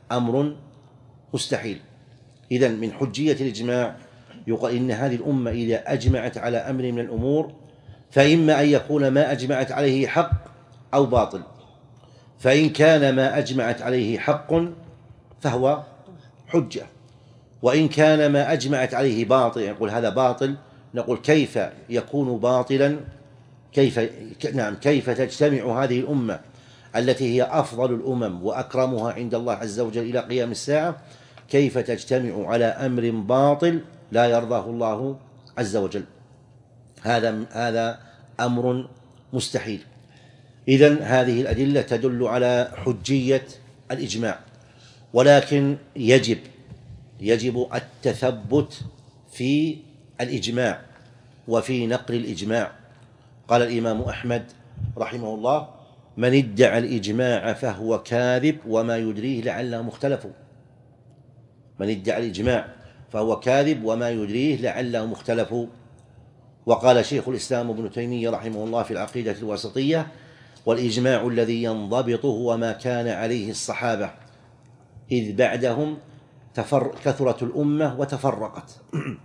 أمر مستحيل. إذن من حجية الإجماع يقال إن هذه الأمة إذا أجمعت على أمر من الأمور فإما أن يكون ما أجمعت عليه حق أو باطل، فإن كان ما أجمعت عليه حق فهو حجة، وإن كان ما أجمعت عليه باطل يقول هذا باطل، نقول كيف يكون باطلا؟ كيف نعم كيف تجتمع هذه الأمة التي هي أفضل الأمم وأكرمها عند الله عز وجل إلى قيام الساعة، كيف تجتمع على أمر باطل لا يرضاه الله عز وجل؟ هذا هذا أمر مستحيل. إذن هذه الأدلة تدل على حجية الإجماع، ولكن يجب يجب التثبت في الإجماع وفي نقل الإجماع. قال الإمام أحمد رحمه الله: من ادعى الإجماع فهو كاذب وما يدريه لعله مختلف. من ادعى الإجماع فهو كاذب وما يدريه لعله مختلف. وقال شيخ الإسلام ابن تيمية رحمه الله في العقيدة الواسطية: والإجماع الذي ينضبط هو ما كان عليه الصحابة، إذ بعدهم كثرت الأمة وتفرقت.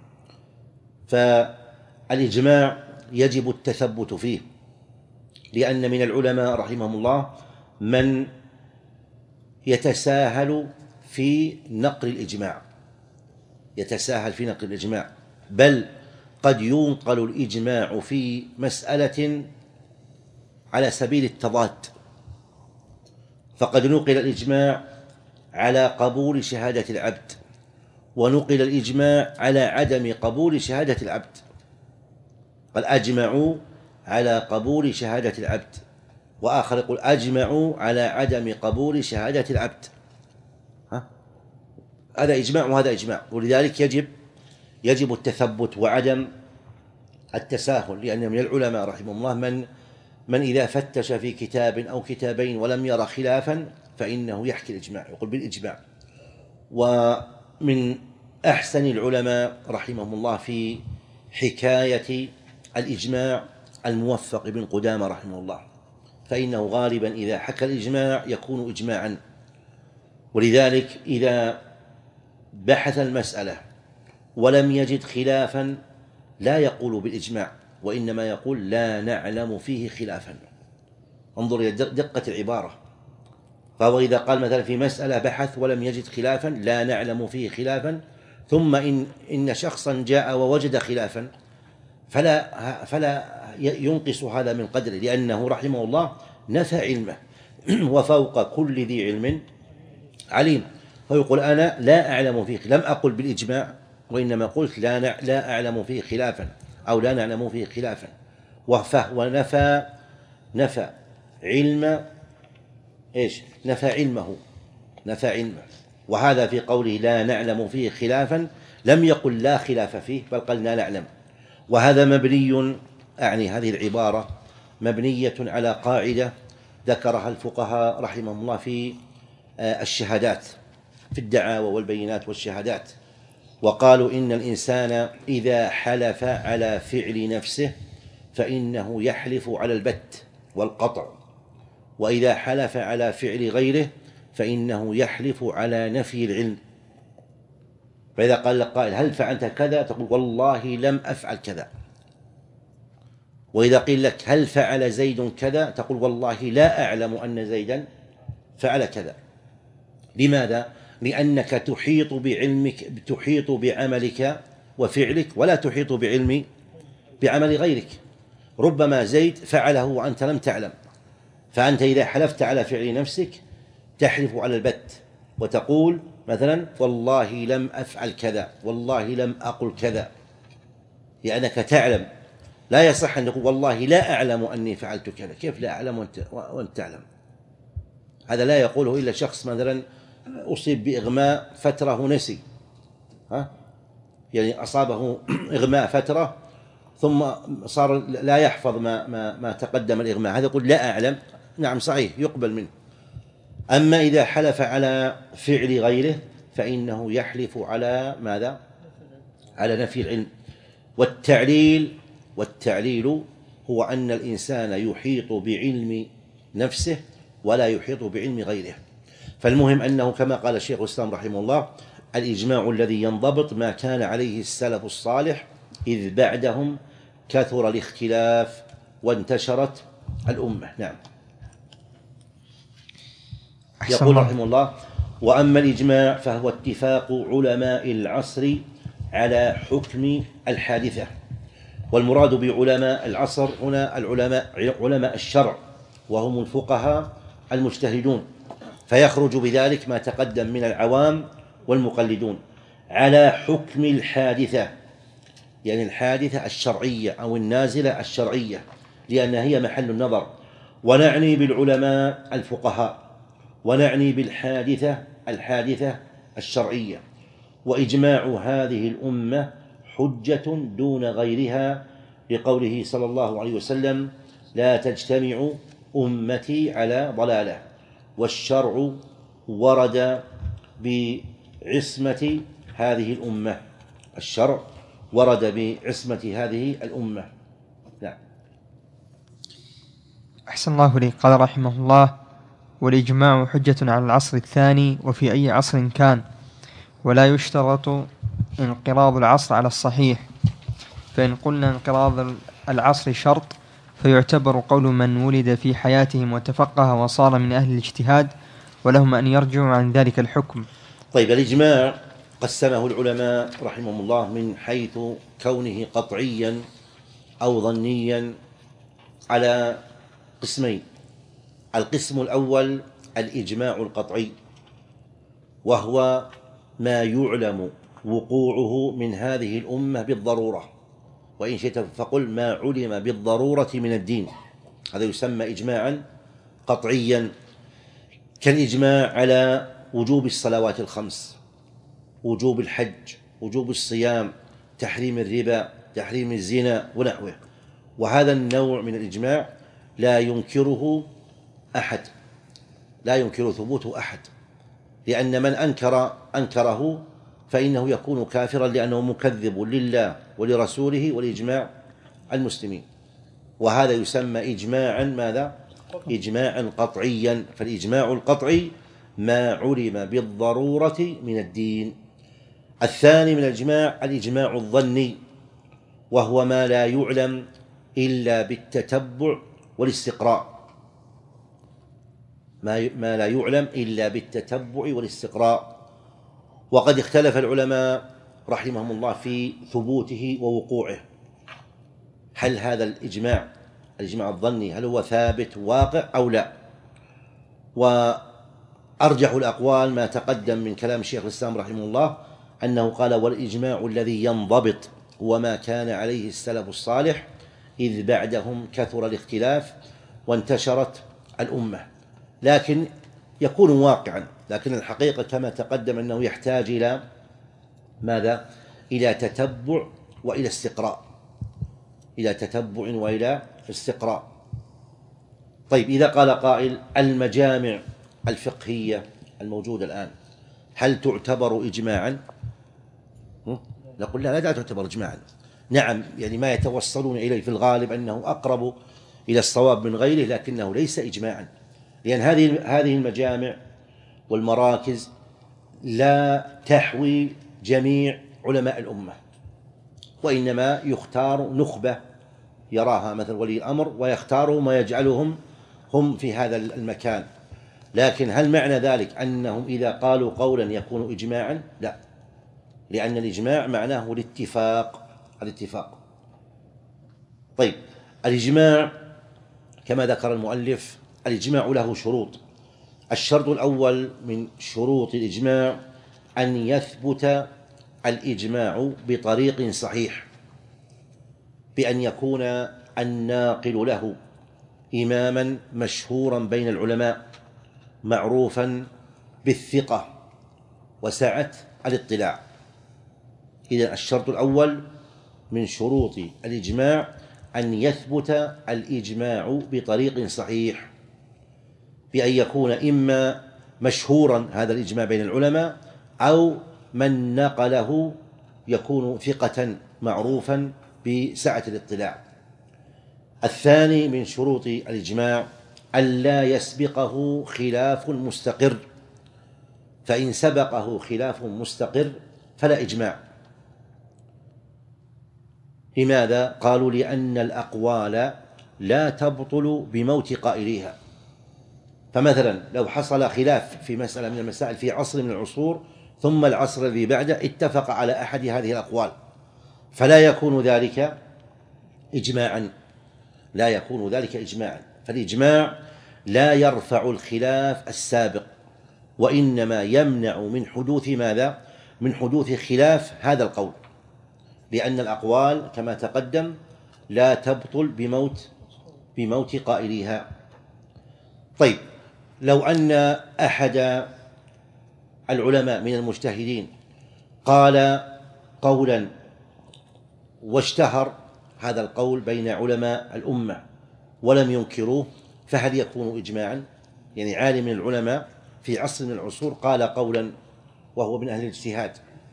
فالإجماع يجب التثبت فيه، لأن من العلماء رحمهم الله من يتساهل في نقل الإجماع يتساهل في نقل الإجماع بل قد ينقل الإجماع في مسألة على سبيل التضاد، فقد نقل الإجماع على قبول شهادة العبد، ونقل الإجماع على عدم قبول شهادة العبد. قال أجمعوا على قبول شهادة العبد، وآخر يقول أجمعوا على عدم قبول شهادة العبد. ها؟ هذا إجماع وهذا إجماع، ولذلك يجب يجب التثبت وعدم التساهل، لأن من العلماء رحمه الله من من إذا فتش في كتاب أو كتابين ولم يرى خلافا فإنه يحكي الإجماع، يقول بالإجماع. ومن أحسن العلماء رحمهم الله في حكاية الإجماع الموفق بن قدامة رحمه الله، فإنه غالبا إذا حكى الإجماع يكون إجماعا. ولذلك إذا بحث المسألة ولم يجد خلافا لا يقول بالإجماع، وإنما يقول لا نعلم فيه خلافا. انظر إلى دقة العبارة. فهو إذا قال مثلا في مسألة بحث ولم يجد خلافا لا نعلم فيه خلافا، ثم إن إن شخصا جاء ووجد خلافا فلا فلا ينقص هذا من قدره، لأنه رحمه الله نفى علمه وفوق كل ذي علم عليم. فيقول أنا لا أعلم فيه، لم أقل بالإجماع وإنما قلت لا لا أعلم فيه خلافا أو لا نعلم فيه خلافا. ونفى نفى علم إيش؟ نفى علمه نفى علمه وهذا في قوله لا نعلم فيه خلافا لم يقل لا خلاف فيه، بل قال لا نعلم. وهذا مبني، أعني هذه العبارة مبنية على قاعدة ذكرها الفقهاء رحمهم الله في الشهادات، في الدعاوى والبينات والشهادات. وقالوا إن الإنسان إذا حلف على فعل نفسه فإنه يحلف على البت والقطع، وإذا حلف على فعل غيره فإنه يحلف على نفي العلم. فإذا قال لك قائل هل فعلت كذا تقول والله لم أفعل كذا، وإذا قيل لك هل فعل زيد كذا تقول والله لا أعلم أن زيدا فعل كذا. لماذا؟ لأنك تحيط بعلمك تحيط بعملك وفعلك ولا تحيط بعلم بعمل غيرك. ربما زيد فعله وأنت لم تعلم، فأنت إذا حلفت على فعل نفسك تحلف على البت وتقول مثلا والله لم أفعل كذا، والله لم أقل كذا، لأنك تعلم. لا يصح أن تقول والله لا أعلم أني فعلت كذا. كيف لا أعلم وأنت, وأنت تعلم؟ هذا لا يقوله إلا شخص مثلا أصيب بإغماء فترة ونسي، ها؟ يعني أصابه إغماء فترة ثم صار لا يحفظ ما, ما, ما تقدم الإغماء، هذا يقول لا أعلم. نعم صحيح يقبل منه. أما إذا حلف على فعل غيره فإنه يحلف على ماذا؟ على نفي العلم. والتعليل والتعليل هو أن الإنسان يحيط بعلم نفسه ولا يحيط بعلم غيره. فالمهم أنه كما قال الشيخ الإسلام رحمه الله: الإجماع الذي ينضبط ما كان عليه السلف الصالح، إذ بعدهم كثر الاختلاف وانتشرت الأمة. نعم. يقول رحمه الله: وأما الإجماع فهو اتفاق علماء العصر على حكم الحادثة. والمراد بعلماء العصر هنا العلماء علماء الشرع، وهم الفقهاء المجتهدون، فيخرج بذلك ما تقدم من العوام والمقلدون، على حكم الحادثة، يعني الحادثة الشرعية أو النازلة الشرعية، لأنها هي محل النظر. ونعني بالعلماء الفقهاء، ونعني بالحادثة الحادثة الشرعية. وإجماع هذه الأمة حجة دون غيرها، لقوله صلى الله عليه وسلم: لا تجتمع أمتي على ضلالة. والشرع ورد بعصمة هذه الأمة، الشرع ورد بعصمة هذه الأمة. نعم. أحسن الله لي. قال رحمه الله: والإجماع حجة على العصر الثاني وفي أي عصر كان، ولا يشترط انقراض العصر على الصحيح، فإن قلنا انقراض العصر شرط فيعتبر قول من ولد في حياتهم وتفقه وصار من أهل الاجتهاد، ولهم أن يرجعوا عن ذلك الحكم. طيب، الإجماع قسمه العلماء رحمهم الله من حيث كونه قطعيا أو ظنيا على قسمين. القسم الأول الإجماع القطعي، وهو ما يعلم وقوعه من هذه الأمة بالضرورة، وإن شئت فقل ما علم بالضرورة من الدين، هذا يسمى إجماعا قطعيا، كالإجماع على وجوب الصلوات الخمس، وجوب الحج، وجوب الصيام، تحريم الربا، تحريم الزنا ونحوه. وهذا النوع من الإجماع لا ينكره أحد، لا ينكر ثبوته أحد، لأن من أنكر أنكره فإنه يكون كافرا، لأنه مكذب لله ولرسوله ولإجماع المسلمين. وهذا يسمى إجماعا ماذا؟ إجماعا قطعيا. فالإجماع القطعي ما علم بالضرورة من الدين. الثاني من الإجماع الإجماع الظني، وهو ما لا يعلم إلا بالتتبع والاستقراء، ما ما لا يعلم إلا بالتتبع والاستقراء. وقد اختلف العلماء رحمهم الله في ثبوته ووقوعه. هل هذا الإجماع الإجماع الظني هل هو ثابت واقع أو لا؟ وأرجح الأقوال ما تقدم من كلام الشيخ الإسلام رحمه الله، أنه قال: والإجماع الذي ينضبط هو ما كان عليه السلف الصالح، إذ بعدهم كثر الاختلاف وانتشرت الأمة. لكن يكون واقعا، لكن الحقيقة كما تقدم أنه يحتاج إلى ماذا؟ إلى تتبع وإلى استقراء، إلى تتبع وإلى استقراء. طيب، إذا قال قائل: المجامع الفقهية الموجودة الآن هل تعتبر إجماعا؟ نقول لا، لا تعتبر إجماعا. نعم، يعني ما يتوصلون إليه في الغالب أنه أقرب إلى الصواب من غيره، لكنه ليس إجماعا، لأن هذه هذه المجامع والمراكز لا تحوي جميع علماء الأمة، وإنما يختار نخبة يراها مثل ولي الأمر ويختارهم ويجعلهم هم في هذا المكان. لكن هل معنى ذلك أنهم إذا قالوا قولا يكون إجماعا؟ لا، لأن الإجماع معناه الاتفاق الاتفاق. طيب، الإجماع كما ذكر المؤلف الإجماع له شروط. الشرط الأول من شروط الإجماع أن يثبت الإجماع بطريق صحيح، بأن يكون الناقل له إماما مشهورا بين العلماء معروفا بالثقة وسعة الاطلاع. إذن الشرط الأول من شروط الإجماع أن يثبت الإجماع بطريق صحيح، بأن يكون إما مشهورا هذا الإجماع بين العلماء، أو من نقله يكون ثقة معروفا بسعة الاطلاع. الثاني من شروط الإجماع ألا يسبقه خلاف مستقر فإن سبقه خلاف مستقر فلا إجماع. لماذا؟ قالوا لأن الأقوال لا تبطل بموت قائليها. فمثلا لو حصل خلاف في مسألة من المسائل في عصر من العصور ثم العصر الذي بعده اتفق على أحد هذه الأقوال فلا يكون ذلك إجماعا، لا يكون ذلك إجماعا. فالإجماع لا يرفع الخلاف السابق، وإنما يمنع من حدوث ماذا؟ من حدوث خلاف هذا القول، لأن الأقوال كما تقدم لا تبطل بموت بموت قائليها. طيب، لو أن أحد العلماء من المجتهدين قال قولا واشتهر هذا القول بين علماء الأمة ولم ينكروه، فهل يكون إجماعا؟ يعني عالم من العلماء في عصر من العصور قال قولا وهو من أهل الاجتهاد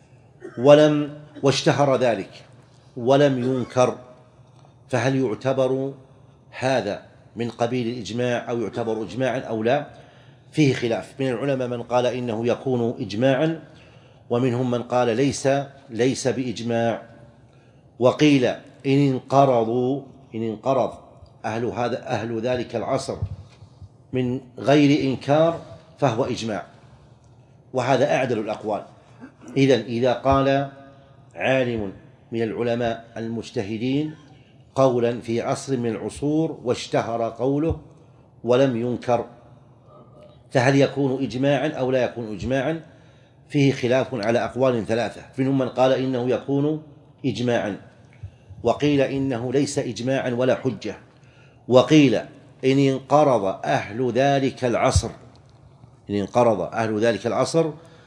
ولم واشتهر ذلك ولم ينكر، فهل يعتبر هذا من قبيل الإجماع أو يعتبر إجماعا أو لا؟ فيه خلاف من العلماء، من قال إنه يكون إجماعا، ومنهم من قال ليس ليس بإجماع. وقيل إن انقرضوا إن انقرض أهل هذا أهل ذلك العصر من غير إنكار فهو إجماع، وهذا أعدل الأقوال. إذن إذا قال عالم من العلماء المجتهدين قولا في عصر من العصور واشتهر قوله ولم ينكر، فهل يكون إجماعا أو لا يكون إجماعا؟ فيه خلاف على أقوال ثلاثة، منهم من قال إنه يكون إجماعا، وقيل إنه ليس إجماعا ولا حجة، وقيل إن انقرض أهل ذلك العصر إن انقرض أهل ذلك العصر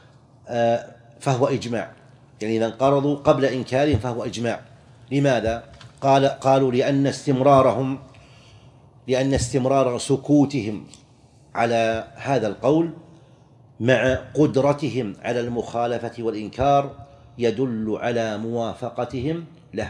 فهو إجماع، يعني إذا انقرضوا قبل إنكارهم فهو إجماع. لماذا؟ قال قالوا لأن استمرارهم لأن استمرار سكوتهم على هذا القول مع قدرتهم على المخالفة والإنكار يدل على موافقتهم له.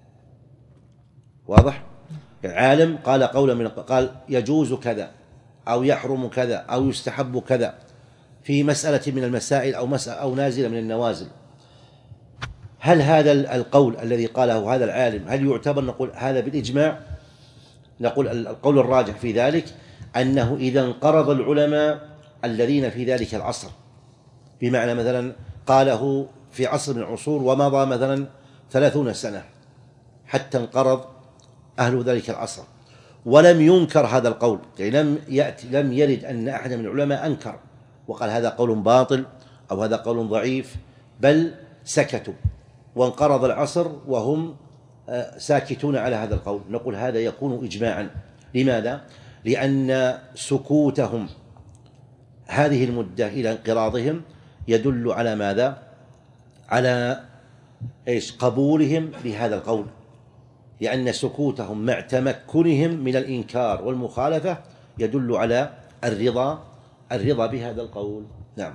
واضح؟ العالم قال قولا من قال يجوز كذا أو يحرم كذا أو يستحب كذا في مسألة من المسائل أو مسألة أو نازلة من النوازل، هل هذا القول الذي قاله هذا العالم هل يعتبر نقول هذا بالإجماع؟ نقول القول الراجح في ذلك أنه إذا انقرض العلماء الذين في ذلك العصر، بمعنى مثلا قاله في عصر من العصور ومضى مثلا ثلاثون سنة حتى انقرض أهل ذلك العصر ولم ينكر هذا القول، يعني لم يأتي لم يرد أن أحد من العلماء أنكر وقال هذا قول باطل أو هذا قول ضعيف، بل سكتوا وانقرض العصر وهم ساكتون على هذا القول، نقول هذا يكون إجماعا. لماذا؟ لأن سكوتهم هذه المدة إلى انقراضهم يدل على ماذا؟ على إيش؟ قبولهم لهذا القول، لأن سكوتهم مع تمكنهم من الإنكار والمخالفة يدل على الرضا الرضا بهذا القول. نعم.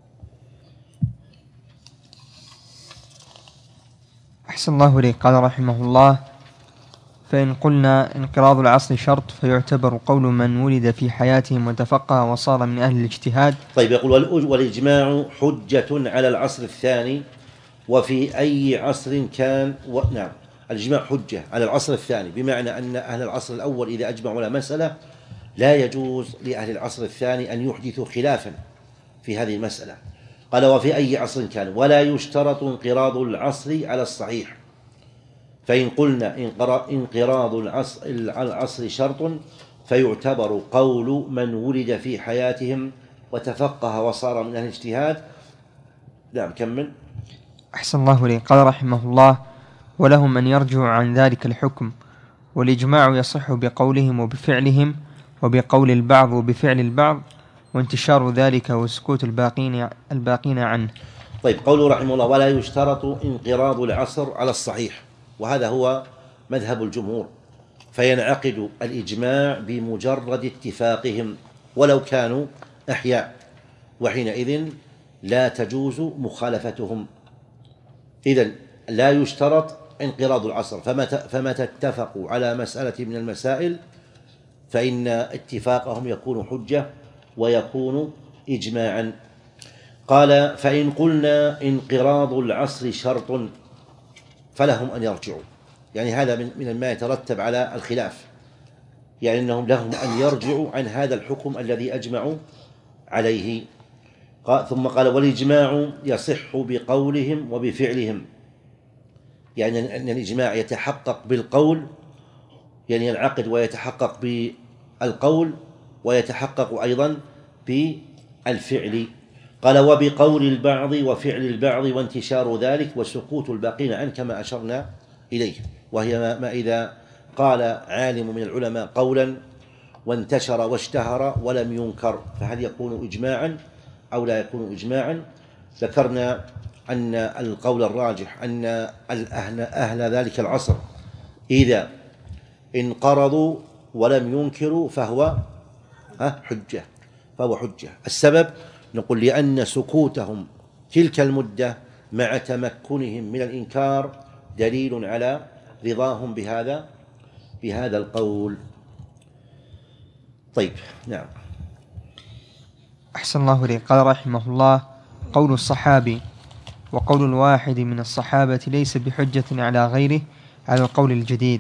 أحسن الله إليك. قال رحمه الله: فإن قلنا انقراض العصر شرط فيعتبر قول من ولد في حياتهم وتفقه وصار من أهل الاجتهاد. طيب، يقول والإجماع حجة على العصر الثاني وفي أي عصر كان و... نعم، الإجماع حجة على العصر الثاني، بمعنى أن أهل العصر الأول إذا أجمعوا على مسألة لا يجوز لأهل العصر الثاني أن يحدثوا خلافا في هذه المسألة. قال وفي أي عصر كان، ولا يشترط انقراض العصر على الصحيح. فإن قلنا انقراض العصر شرط فيعتبر قول من ولد في حياتهم وتفقه وصار من أهل الاجتهاد. نعم، كمل. أحسن الله إليك. قال رحمه الله: ولهم أن يرجعوا عن ذلك الحكم، والإجماع يصح بقولهم وبفعلهم وبقول البعض وبفعل البعض، وانتشار ذلك وسكوت الباقين الباقين عنه. طيب، قوله رحمه الله: ولا يشترط انقراض العصر على الصحيح، وهذا هو مذهب الجمهور، فينعقد الإجماع بمجرد اتفاقهم ولو كانوا أحياء، وحينئذ لا تجوز مخالفتهم. إذن لا يشترط انقراض العصر، فمتى, فمتى اتفقوا على مسألة من المسائل فإن اتفاقهم يكون حجة ويكون إجماعا. قال: فإن قلنا انقراض العصر شرط فلهم أن يرجعوا. يعني هذا من من ما يترتب على الخلاف، يعني أنهم لهم أن يرجعوا عن هذا الحكم الذي أجمعوا عليه. ثم قال: والإجماع يصح بقولهم وبفعلهم، يعني أن الإجماع يتحقق بالقول، يعني ينعقد ويتحقق بالقول ويتحقق أيضا بالفعل. قال: وبقول البعض وفعل البعض وانتشار ذلك وسكوت الباقين عنه، كما أشرنا إليه، وهي ما إذا قال عالم من العلماء قولا وانتشر واشتهر ولم ينكر، فهل يكون إجماعا أو لا يكون إجماعا؟ ذكرنا أن القول الراجح أن الأهل أهل ذلك العصر إذا انقرضوا ولم ينكروا فهو حجة فهو حجة. السبب نقول لأن سكوتهم تلك المدة مع تمكنهم من الإنكار دليل على رضاهم بهذا بهذا القول. طيب، نعم. أحسن الله إليك. قال رحمه الله: قول الصحابي وقول الواحد من الصحابة ليس بحجة على غيره على القول الجديد.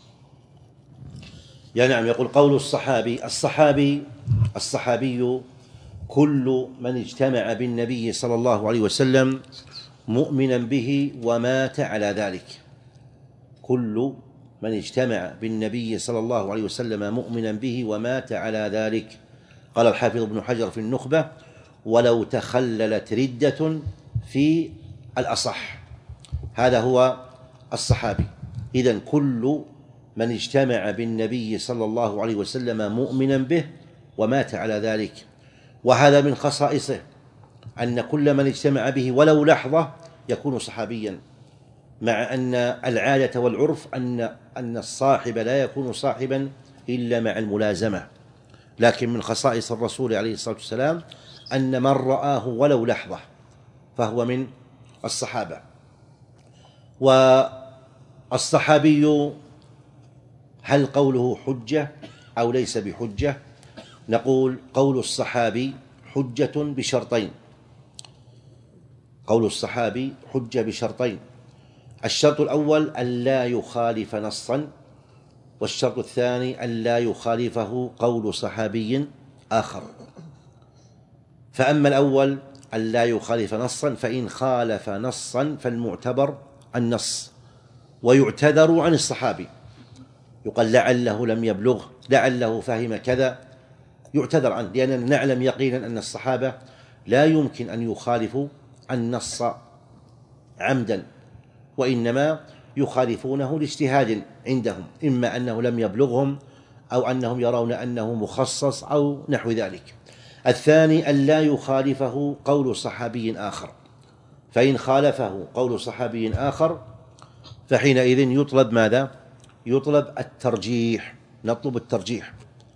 يا نعم. يقول: قول الصحابي الصحابي الصحابي كل من اجتمع بالنبي صلى الله عليه وسلم مؤمنا به ومات على ذلك. كل من اجتمع بالنبي صلى الله عليه وسلم مؤمنا به ومات على ذلك. قال الحافظ ابن حجر في النخبة: ولو تخللت ردة في الأصح. هذا هو الصحابي. إذن كل من اجتمع بالنبي صلى الله عليه وسلم مؤمنا به ومات على ذلك. وهذا من خصائصه أن كل من اجتمع به ولو لحظة يكون صحابيا، مع أن العادة والعرف أن أن الصاحب لا يكون صاحبا إلا مع الملازمة، لكن من خصائص الرسول عليه الصلاة والسلام أن من رآه ولو لحظة فهو من الصحابة. والصحابي هل قوله حجة أو ليس بحجة؟ نقول: قول الصحابي حجة بشرطين. قول الصحابي حجة بشرطين: الشرط الأول أن لا يخالف نصا، والشرط الثاني أن لا يخالفه قول صحابي آخر. فأما الأول أن لا يخالف نصا، فإن خالف نصا فالمعتبر النص ويعتذر عن الصحابي، يقال لعله لم يبلغ، لعله فهم كذا، يعتذر عنه، لأننا نعلم يقينا أن الصحابة لا يمكن أن يخالفوا النص عمدا، وإنما يخالفونه لاجتهاد عندهم، إما أنه لم يبلغهم أو أنهم يرون أنه مخصص أو نحو ذلك. الثاني أن لا يخالفه قول صحابي آخر، فإن خالفه قول صحابي آخر فحينئذ يطلب ماذا؟ يطلب الترجيح، نطلب الترجيح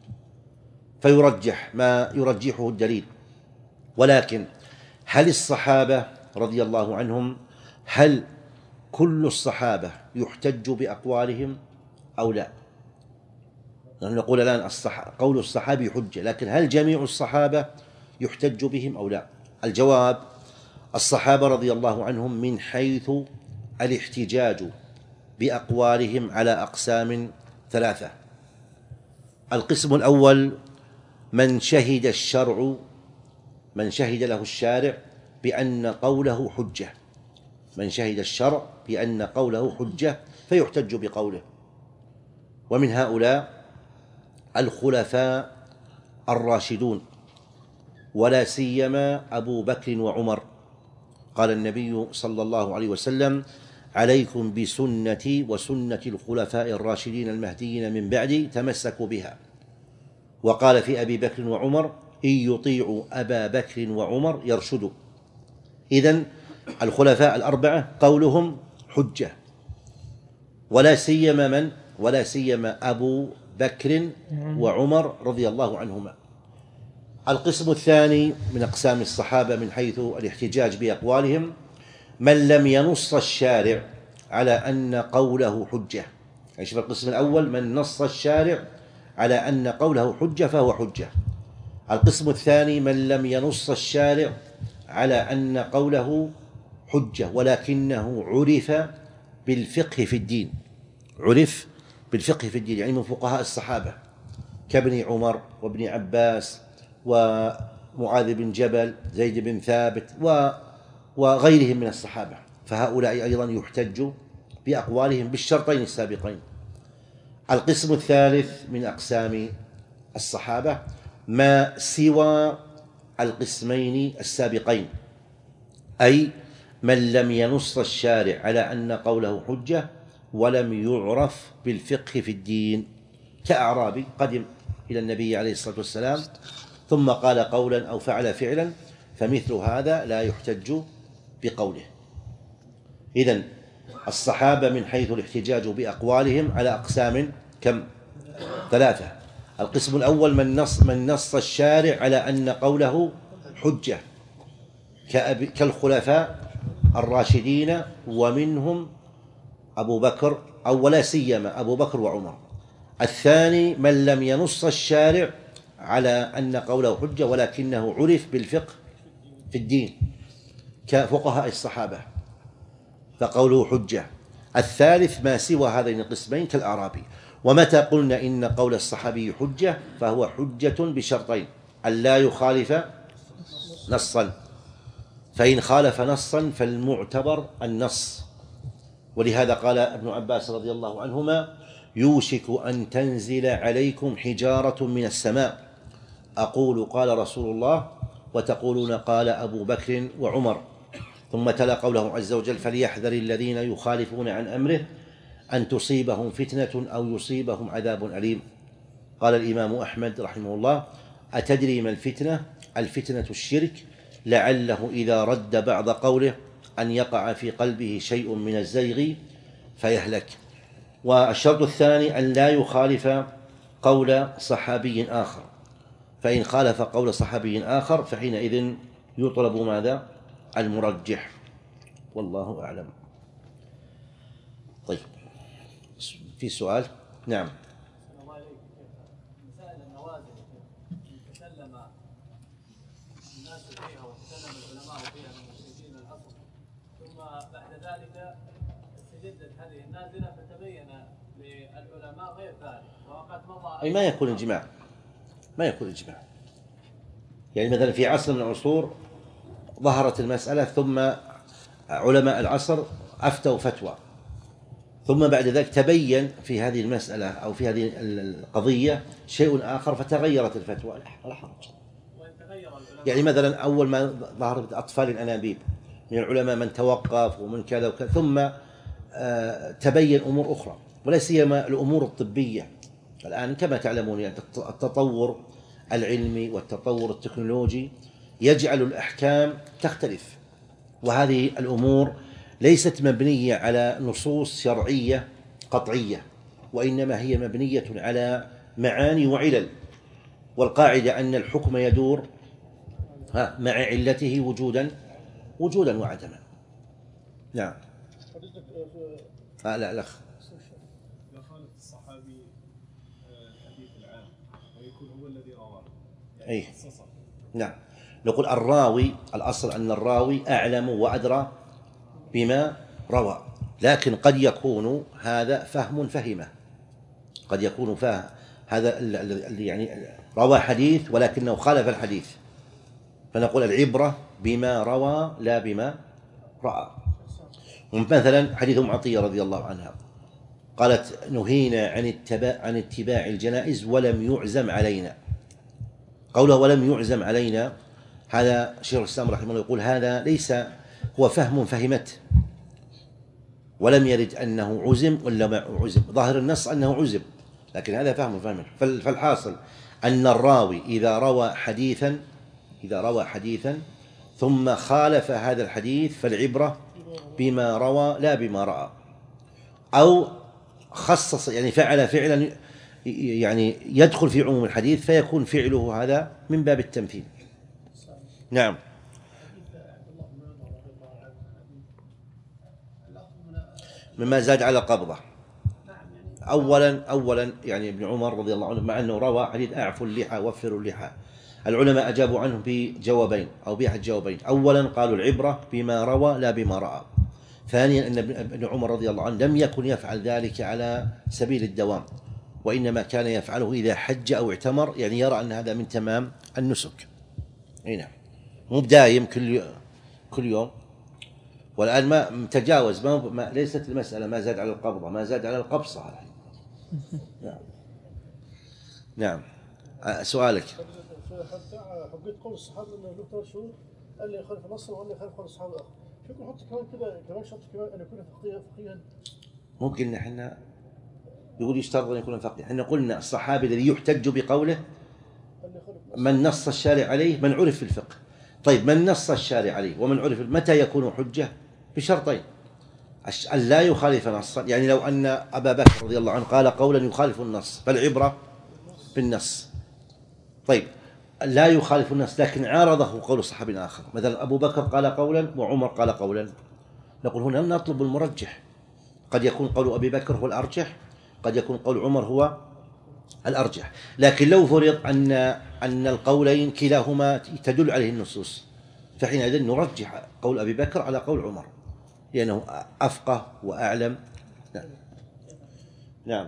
فيرجح ما يرجحه الدليل. ولكن هل الصحابة رضي الله عنهم هل كل الصحابة يحتج بأقوالهم أو لا؟ نحن نقول الآن قول الصحابي حجة، لكن هل جميع الصحابة يحتج بهم أو لا؟ الجواب: الصحابة رضي الله عنهم من حيث الاحتجاج بأقوالهم على أقسام ثلاثة. القسم الأول من شهد الشرع من شهد له الشارع بأن قوله حجة، من شهد الشرع بأن قوله حجة فيحتج بقوله. ومن هؤلاء الخلفاء الراشدون، ولا سيما أبو بكر وعمر. قال النبي صلى الله عليه وسلم: عليكم بسنتي وسنة الخلفاء الراشدين المهديين من بعدي تمسكوا بها. وقال في أبي بكر وعمر: إن يطيعوا أبا بكر وعمر يرشدوا. إذن الخلفاء الأربعة قولهم حجة، ولا سيما من ولا سيما أبو بكر وعمر رضي الله عنهما. القسم الثاني من أقسام الصحابة من حيث الاحتجاج بأقوالهم من لم ينص الشارع على أن قوله حجة. يعني شوف، القسم الأول من نص الشارع على أن قوله حجة فهو حجة. القسم الثاني من لم ينص الشارع على أن قوله حجة، ولكنه عرف بالفقه في الدين، عرف بالفقه في الدين، يعني من فقهاء الصحابة كابن عمر وابن عباس ومعاذ بن جبل، زيد بن ثابت وغيرهم من الصحابة، فهؤلاء أيضا يحتج بأقوالهم بالشرطين السابقين. القسم الثالث من أقسام الصحابة ما سوى القسمين السابقين، أي من لم ينص الشارع على أن قوله حجة ولم يعرف بالفقه في الدين، كأعرابي قدم إلى النبي عليه الصلاة والسلام ثم قال قولا أو فعل فعلا، فمثل هذا لا يحتج بقوله. إذن الصحابة من حيث الاحتجاج بأقوالهم على أقسام كم؟ ثلاثة. القسم الأول من نص, من نص الشارع على أن قوله حجة كالخلفاء الراشدين، ومنهم أبو بكر أو ولا سيما أبو بكر وعمر. الثاني من لم ينص الشارع على أن قوله حجة ولكنه عرف بالفقه في الدين كفقهاء الصحابة فقوله حجة. الثالث ما سوى هذين القسمين كالأعرابي. ومتى قلنا إن قول الصحابي حجة فهو حجة بشرطين: أن لا يخالف نصا، فإن خالف نصا فالمعتبر النص. ولهذا قال ابن عباس رضي الله عنهما: يوشك أن تنزل عليكم حجارة من السماء، أقول قال رسول الله وتقولون قال أبو بكر وعمر. ثم تلا قوله عز وجل: فليحذر الذين يخالفون عن أمره أن تصيبهم فتنة أو يصيبهم عذاب أليم. قال الإمام أحمد رحمه الله: أتدري ما الفتنة؟ الفتنة الشرك، لعله إذا رد بعض قوله أن يقع في قلبه شيء من الزيغ فيهلك. والشرط الثاني أن لا يخالف قول صحابي آخر، فإن خالف قول صحابي آخر فحينئذ يطلب ماذا؟ المرجح، والله أعلم. طيب، في سؤال؟ نعم. مسائل النوازل تكلم الناس فيها وتكلم العلماء فيها من مشركين الأصل، ثم بعد ذلك استجدت هذه النازلة فتبين للعلماء غير ذلك، وقد مضى أي ما يكون إجماع، ما يكون إجماع. يعني مثلا في عصر من العصور ظهرت المسألة ثم علماء العصر أفتوا فتوى، ثم بعد ذلك تبين في هذه المسألة أو في هذه القضية شيء آخر فتغيرت الفتوى، لا حرج. يعني مثلا أول ما ظهرت أطفال الأنابيب من العلماء من توقف ومن كذا وكذا، ثم تبين أمور أخرى، ولا سيما الأمور الطبية الآن كما تعلمون، يعني التطور العلمي والتطور التكنولوجي يجعل الأحكام تختلف، وهذه الأمور ليست مبنية على نصوص شرعية قطعية، وإنما هي مبنية على معاني وعلل، والقاعدة أن الحكم يدور مع علته وجودا وجودا وعدما. نعم. آه لا لا إذا خالف الصحابي الحديث العام ويكون هو الذي رواه، يعني أي خصصه. نعم، نقول الراوي، الأصل أن الراوي أعلم وأدرى بما روى، لكن قد يكون هذا فهم فهمه، قد يكون فهم هذا الذي يعني روى حديث ولكنه خالف الحديث، فنقول العبرة بما روى لا بما رأى. مثلا حديث أم عطية رضي الله عنها قالت: نهينا عن اتباع عن اتباع الجنائز ولم يعزم علينا. قوله ولم يعزم علينا هذا شيخ الإسلام رحمه الله يقول هذا ليس هو فهم فهمته، ولم يرد أنه عزم ولا ما عزم، ظاهر النص أنه عزم، لكن هذا فهم فهمته. فالحاصل أن الراوي إذا روى حديثا إذا روى حديثا ثم خالف هذا الحديث فالعبرة بما روى لا بما رأى، أو خصص يعني فعل فعلا يعني يدخل في عموم الحديث فيكون فعله هذا من باب التمثيل. نعم. مما زاد على قبضة. أولا أولا يعني ابن عمر رضي الله عنه مع أنه روى حديث أعفوا اللحى وفروا اللحى، العلماء أجابوا عنه بجوابين أو بأحد جوابين. أولا قالوا العبرة بما روى لا بما رأى. ثانيا أن ابن عمر رضي الله عنه لم يكن يفعل ذلك على سبيل الدوام، وإنما كان يفعله إذا حج أو اعتمر، يعني يرى أن هذا من تمام النسك. أي نعم، مو بدايم كل كل يوم. والآن ما تجاوز، ما, ما ليست المسألة ما زاد على القبضة، ما زاد على القبصة. نعم. نعم. سؤالك. حقيقة قول الصحابة انه له ثلاث شهور، قال لي يخالف النص وقال لي يخالف قول الصحابة الآخر. فيكون نحط كمان كده كمان شرط كمان ان يكون فقيها فقيها. مو قلنا احنا يقول يشترط ان يكون فقيها، احنا قلنا الصحابي الذي يحتج بقوله من نص الشارع عليه، من عرف في الفقه. طيب من نص الشارع عليه ومن عرف، متى يكون حجة؟ بشرطين: أن لا يخالف نصا، يعني لو أن أبا بكر رضي الله عنه قال قولا يخالف النص فالعبرة بالنص. طيب لا يخالف النص لكن عارضه قول صحابي آخر، مثلا أبو بكر قال قولا وعمر قال قولا، نقول هنا نطلب المرجح. قد يكون قول أبي بكر هو الأرجح، قد يكون قول عمر هو الأرجح. لكن لو فرض أن أن القولين كلاهما تدل عليه النصوص، فحينئذ نرجح قول أبي بكر على قول عمر لأنه أفقه وأعلم. نعم. نعم.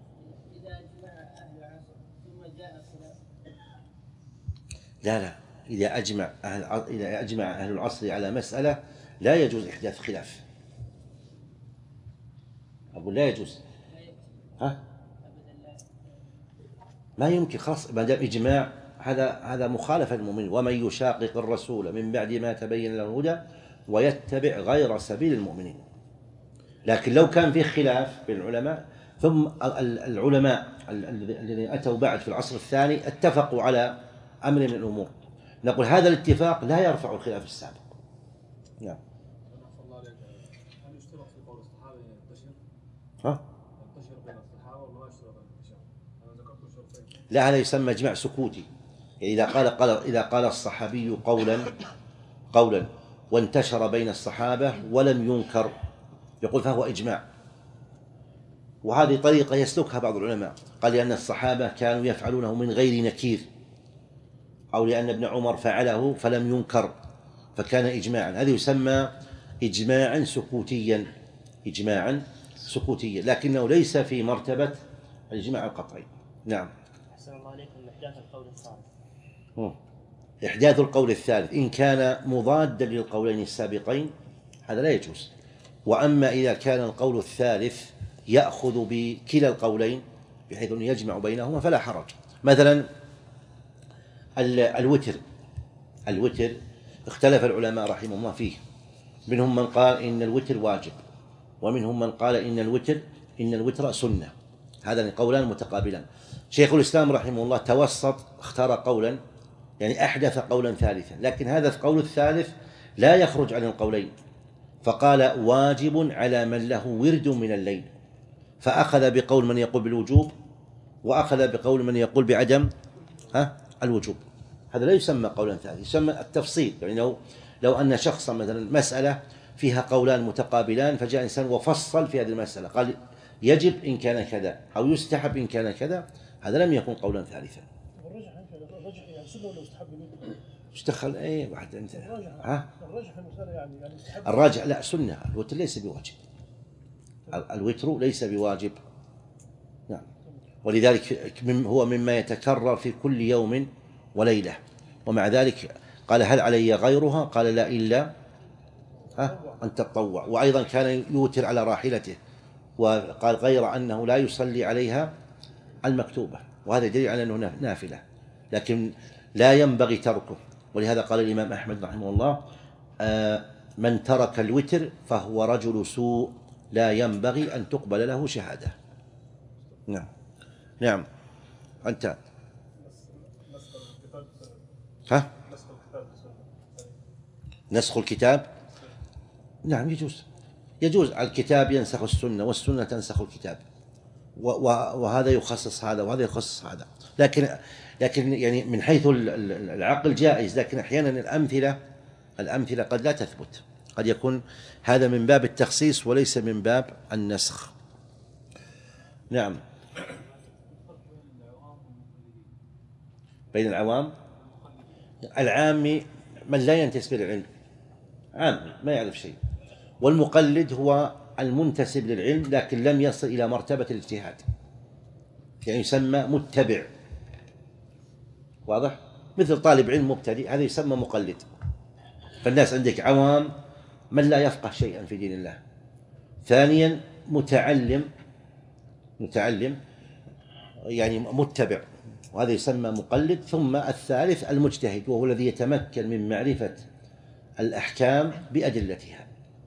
لا لا إذا أجمع أهل إذا أجمع أهل العصر على مسألة لا يجوز إحداث خلاف. أقول لا يجوز. ها؟ ما يمكن، خلاص ما دام إجماع، هذا هذا مخالفة للمؤمنين. ومن يشاقق الرسول من بعد ما تبين له الهدى ويتبع غير سبيل المؤمنين. لكن لو كان في خلاف بين العلماء، ثم العلماء الذين أتوا بعد في العصر الثاني اتفقوا على أمر من الأمور، نقول هذا الاتفاق لا يرفع الخلاف السابق. نعم. ها؟ لا، هذا يسمى إجماع سكوتي. يعني إذا قال قال إذا قال الصحابي قولا قولا وانتشر بين الصحابة ولم ينكر، يقول فهو إجماع. وهذه طريقة يسلكها بعض العلماء، قال لأن الصحابة كانوا يفعلونه من غير نكير، أو لأن ابن عمر فعله فلم ينكر فكان إجماعا. هذا يسمى إجماعا سكوتيا، إجماعا سكوتيا، لكنه ليس في مرتبة الإجماع القطعي. نعم. أحسن الله عليكم. إحداث القول الثالث. إحداث القول الثالث إن كان مضادا للقولين السابقين هذا لا يجوز. وأما إذا كان القول الثالث يأخذ بكلا القولين بحيث أن يجمع بينهما فلا حرج. مثلا الوتر الوتر اختلف العلماء رحمهم الله فيه، منهم من قال إن الوتر واجب، ومنهم من قال إن الوتر إن الوتر سنة. هذا قولان متقابلان. شيخ الإسلام رحمه الله توسط، اختار قولا يعني أحدث قولا ثالثا، لكن هذا القول الثالث لا يخرج عن القولين، فقال واجب على من له ورد من الليل، فأخذ بقول من يقول بالوجوب وأخذ بقول من يقول بعدم ها الوجوب. هذا لا يسمى قولا ثالث، يسمى التفصيل. يعني لو لو أن شخصا مثلا مسألة فيها قولان متقابلان فجاء إنسان وفصل في هذه المسألة، قال يجب إن كان كذا أو يستحب إن كان كذا، هذا لم يكن قولا ثالثا. الرجح الرجح يعني سنة ولا مستحب؟ ايش دخل ايه واحد انت؟ ها؟ الرجح المسألة يعني يعني مستحب. الراجع لا سنة، الوتر ليس بواجب. الوتر ليس بواجب. نعم. ولذلك هو مما يتكرر في كل يوم وليلة، ومع ذلك قال هل علي غيرها؟ قال لا إلا ها أن تتطوع. وأيضا كان يوتر على راحلته، وقال غير أنه لا يصلي عليها المكتوبة، وهذا دليل على أنه نافلة لكن لا ينبغي تركه. ولهذا قال الإمام أحمد رحمه الله آه من ترك الوتر فهو رجل سوء لا ينبغي أن تقبل له شهادة. نعم. نعم. أنت ها؟ نسخ الكتاب نعم يجوز، يجوز. الكتاب ينسخ السنة والسنة تنسخ الكتاب، وهذا يخصص هذا وهذا يخصص هذا. لكن لكن يعني من حيث العقل جائز، لكن أحيانا الأمثلة الأمثلة قد لا تثبت، قد يكون هذا من باب التخصيص وليس من باب النسخ. نعم. بين العوام العامي من لا ينتسب للعلم، عامي ما يعرف شيء، والمقلد هو المنتسب للعلم لكن لم يصل إلى مرتبة الاجتهاد، يعني يسمى متبع. واضح؟ مثل طالب علم مبتدئ هذا يسمى مقلد. فالناس عندك عوام من لا يفقه شيئا في دين الله. ثانيا متعلم، متعلم يعني متبع، وهذا يسمى مقلد. ثم الثالث المجتهد، وهو الذي يتمكن من معرفة الأحكام بأدلتها.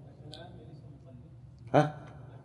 ها؟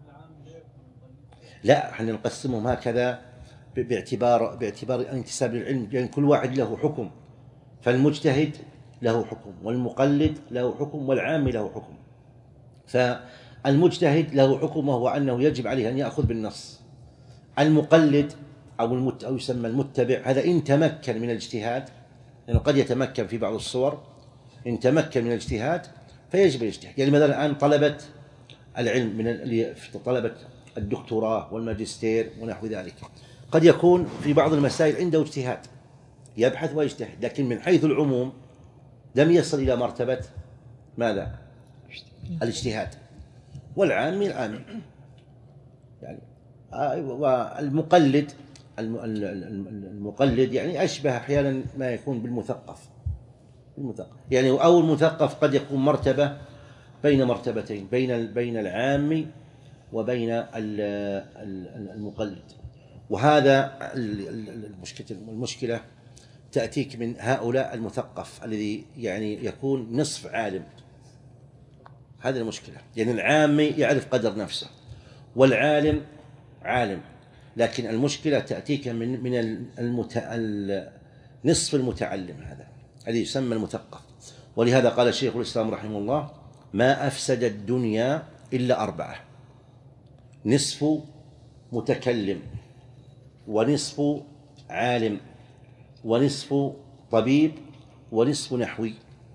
لا، احنا نقسمهم هكذا باعتبار باعتبار الانتساب للعلم، لأن يعني كل واحد له حكم. فالمجتهد له حكم، والمقلد له حكم، والعام له حكم. فالمجتهد له حكم وهو أنه يجب عليه أن يأخذ بالنص. المقلد أو, المت أو يسمى المتبع هذا إن تمكن من الاجتهاد، لأنه قد يتمكن في بعض الصور، إن تمكن من الاجتهاد فيجب الاجتهاد. يعني مثلا الآن طلبة العلم من طلبة الدكتوراه والماجستير ونحو ذلك قد يكون في بعض المسائل عنده اجتهاد، يبحث ويجتهد، لكن من حيث العموم لم يصل إلى مرتبة ماذا؟ الاجتهاد. والعامي العامي يعني. والمقلد المقلد يعني أشبه أحيانا ما يكون بالمثقف، المثقف يعني، أو المثقف قد يكون مرتبة بين مرتبتين، بين بين العام وبين المقلد. وهذا المشكلة المشكلة تأتيك من هؤلاء المثقف الذي يعني يكون نصف عالم. هذه المشكلة، يعني العامي يعرف قدر نفسه والعالم عالم، لكن المشكلة تأتيك من من المت... نصف المتعلم، هذا الذي يسمى المثقف. ولهذا قال شيخ الإسلام رحمه الله: ما أفسد الدنيا إلا أربعة: نصف متكلم، ونصف عالم، ونصف طبيب، ونصف نحوي.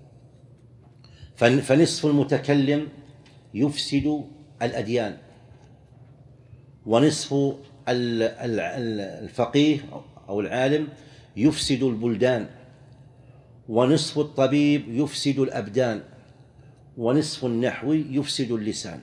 فنصف المتكلم يفسد الأديان، ونصف الفقيه أو العالم يفسد البلدان، ونصف الطبيب يفسد الأبدان، ونصف النحوي يفسد اللسان.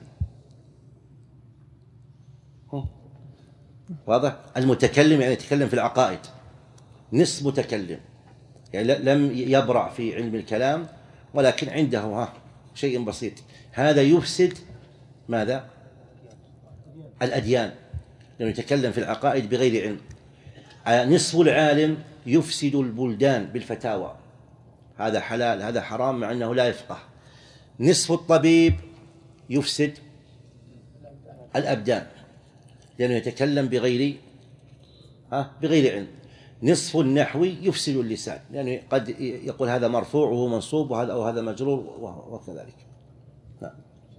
واضح؟ المتكلم يعني يتكلم في العقائد، نصف متكلم يعني لم يبرع في علم الكلام ولكن عنده ها شيء بسيط، هذا يفسد ماذا؟ الأديان، لأنه يتكلم في العقائد بغير علم. نصف العالم يفسد البلدان بالفتاوى، هذا حلال هذا حرام مع أنه لا يفقه. نصف الطبيب يفسد الأبدان لأنه يتكلم بغير ها بغير علم. نصف النحوي يفسد اللسان، يعني قد يقول هذا مرفوع وهو منصوب، وهذا أو هذا مجرور وكذلك. نعم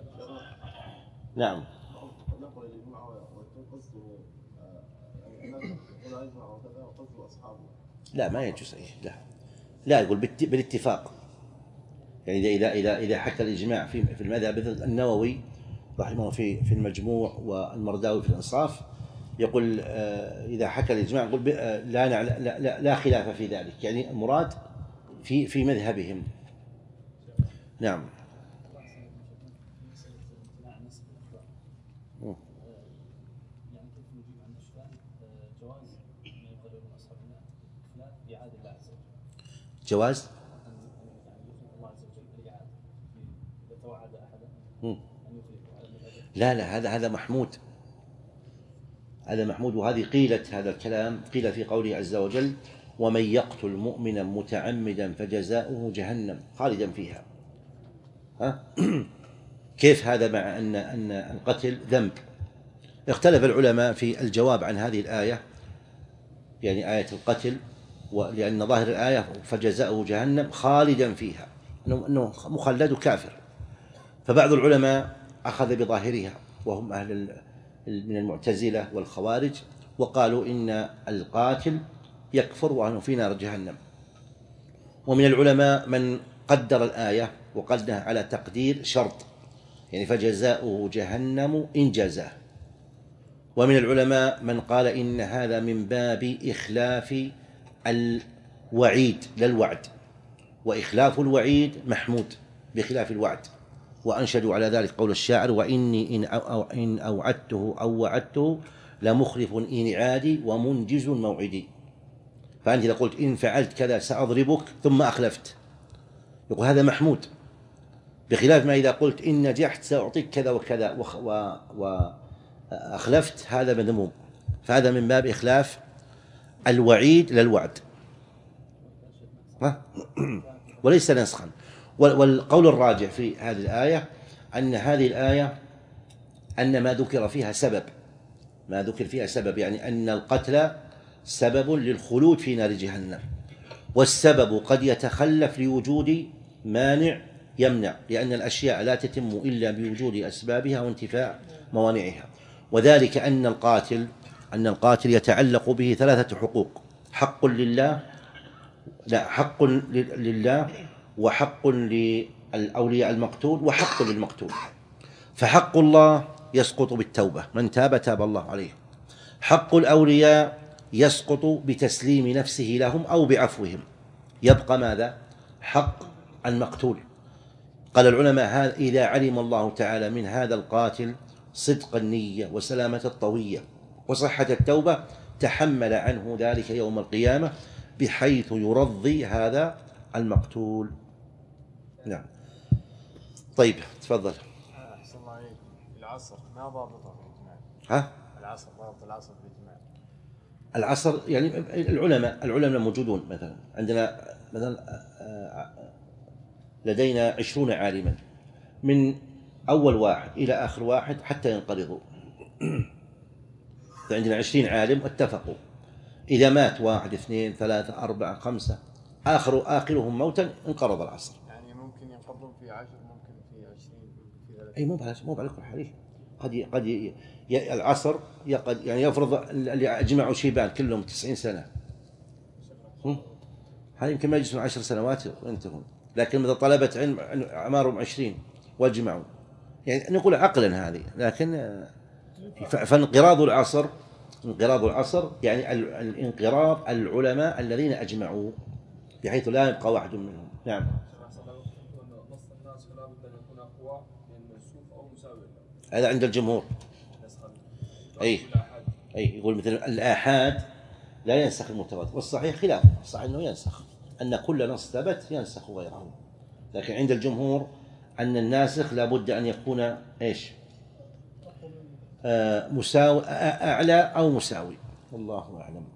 نعم. لا ما يجوز، لا لا يقول بالاتفاق. يعني إذا إذا إذا حكى الإجماع في في المذهب، مثل النووي رحمه الله في في المجموع والمرداوي في الإنصاف، يقول إذا حكى الإجماع يقول لا لا لا, لا خلاف في ذلك، يعني المراد في في مذهبهم. نعم. جواز لا لا هذا هذا محمود، هذا محمود. وهذه قيلت هذا الكلام قيل في قوله عز وجل: ومن يقتل مؤمنا متعمدا فجزاؤه جهنم خالدا فيها. ها؟ كيف هذا مع أن أن القتل ذنب؟ اختلف العلماء في الجواب عن هذه الآية، يعني آية القتل، ولأن ظاهر الآية فجزاؤه جهنم خالدا فيها، أنه مخلد كافر. فبعض العلماء أخذ بظاهرها وهم أهل من المعتزلة والخوارج، وقالوا إن القاتل يكفر وأنه في نار جهنم. ومن العلماء من قدر الآية وقدها على تقدير شرط، يعني فجزاؤه جهنم إن جزاه. ومن العلماء من قال إن هذا من باب إخلاف الوعيد لا الوعد، وإخلاف الوعيد محمود بخلاف الوعد. وأنشدوا على ذلك قول الشاعر: وإني إن, أو إن أوعدته أو وعدته لمخلف إنعادي ومنجز موعدي. فأنت إذا قلت إن فعلت كذا سأضربك ثم أخلفت، يقول هذا محمود، بخلاف ما إذا قلت إن نجحت سأعطيك كذا وكذا وأخلفت، هذا مذموم. فهذا من باب إخلاف الوعيد للوعد وليس نسخا. والقول الراجح في هذه الآية أن هذه الآية أن ما ذكر فيها سبب، ما ذكر فيها سبب، يعني أن القتل سبب للخلود في نار جهنم، والسبب قد يتخلف لوجود مانع يمنع، لأن الأشياء لا تتم إلا بوجود أسبابها وانتفاء موانعها. وذلك أن القاتل أن القاتل يتعلق به ثلاثة حقوق: حق لله لا حق لله وحق للأولياء المقتول وحق للمقتول. فحق الله يسقط بالتوبة، من تاب تاب الله عليه. حق الأولياء يسقط بتسليم نفسه لهم أو بعفوهم. يبقى ماذا؟ حق المقتول. قال العلماء: هذا إذا علم الله تعالى من هذا القاتل صدق النية وسلامة الطوية وصحة التوبة تحمل عنه ذلك يوم القيامة بحيث يرضي هذا المقتول. نعم. طيب تفضل. أحسن الله عليكم. العصر ما ضابطه في الإجماع؟ ها؟ العصر، ضابط العصر في الإجماع. العصر يعني العلماء العلماء موجودون. مثلا عندنا مثلا لدينا عشرون عالما من أول واحد إلى آخر واحد حتى ينقرضوا. فعندنا عشرين عالم اتفقوا إذا مات واحد اثنين ثلاثة أربعة خمسة آخر آخرهم موتا انقرض العصر. يعني ممكن ينقضون في عشر، ممكن في عشرين، ممكن في ثلاثين. أي مو على مو على كل حال. قد قد ي... ي... العصر يقد يعني يفرض اللي أجمعوا شيبان كلهم تسعين سنة، هذا يمكن ما يجلسون عشر سنوات وينتهون. لكن إذا طلبة علم أعمارهم عشرين واجمعوا، يعني نقول عقلا هذه. لكن فانقراض العصر انقراض العصر يعني الانقراض العلماء الذين أجمعوا بحيث لا يبقى واحد منهم. نعم. هذا عند الجمهور. أي أي يقول مثل الآحاد لا ينسخ المتواتر، والصحيح خلاف الصحيح أنه ينسخ، أن كل نص ثبت ينسخ غيره. لكن عند الجمهور أن الناسخ لابد أن يكون إيش؟ آه مساوي، أعلى أو مساوي، والله أعلم.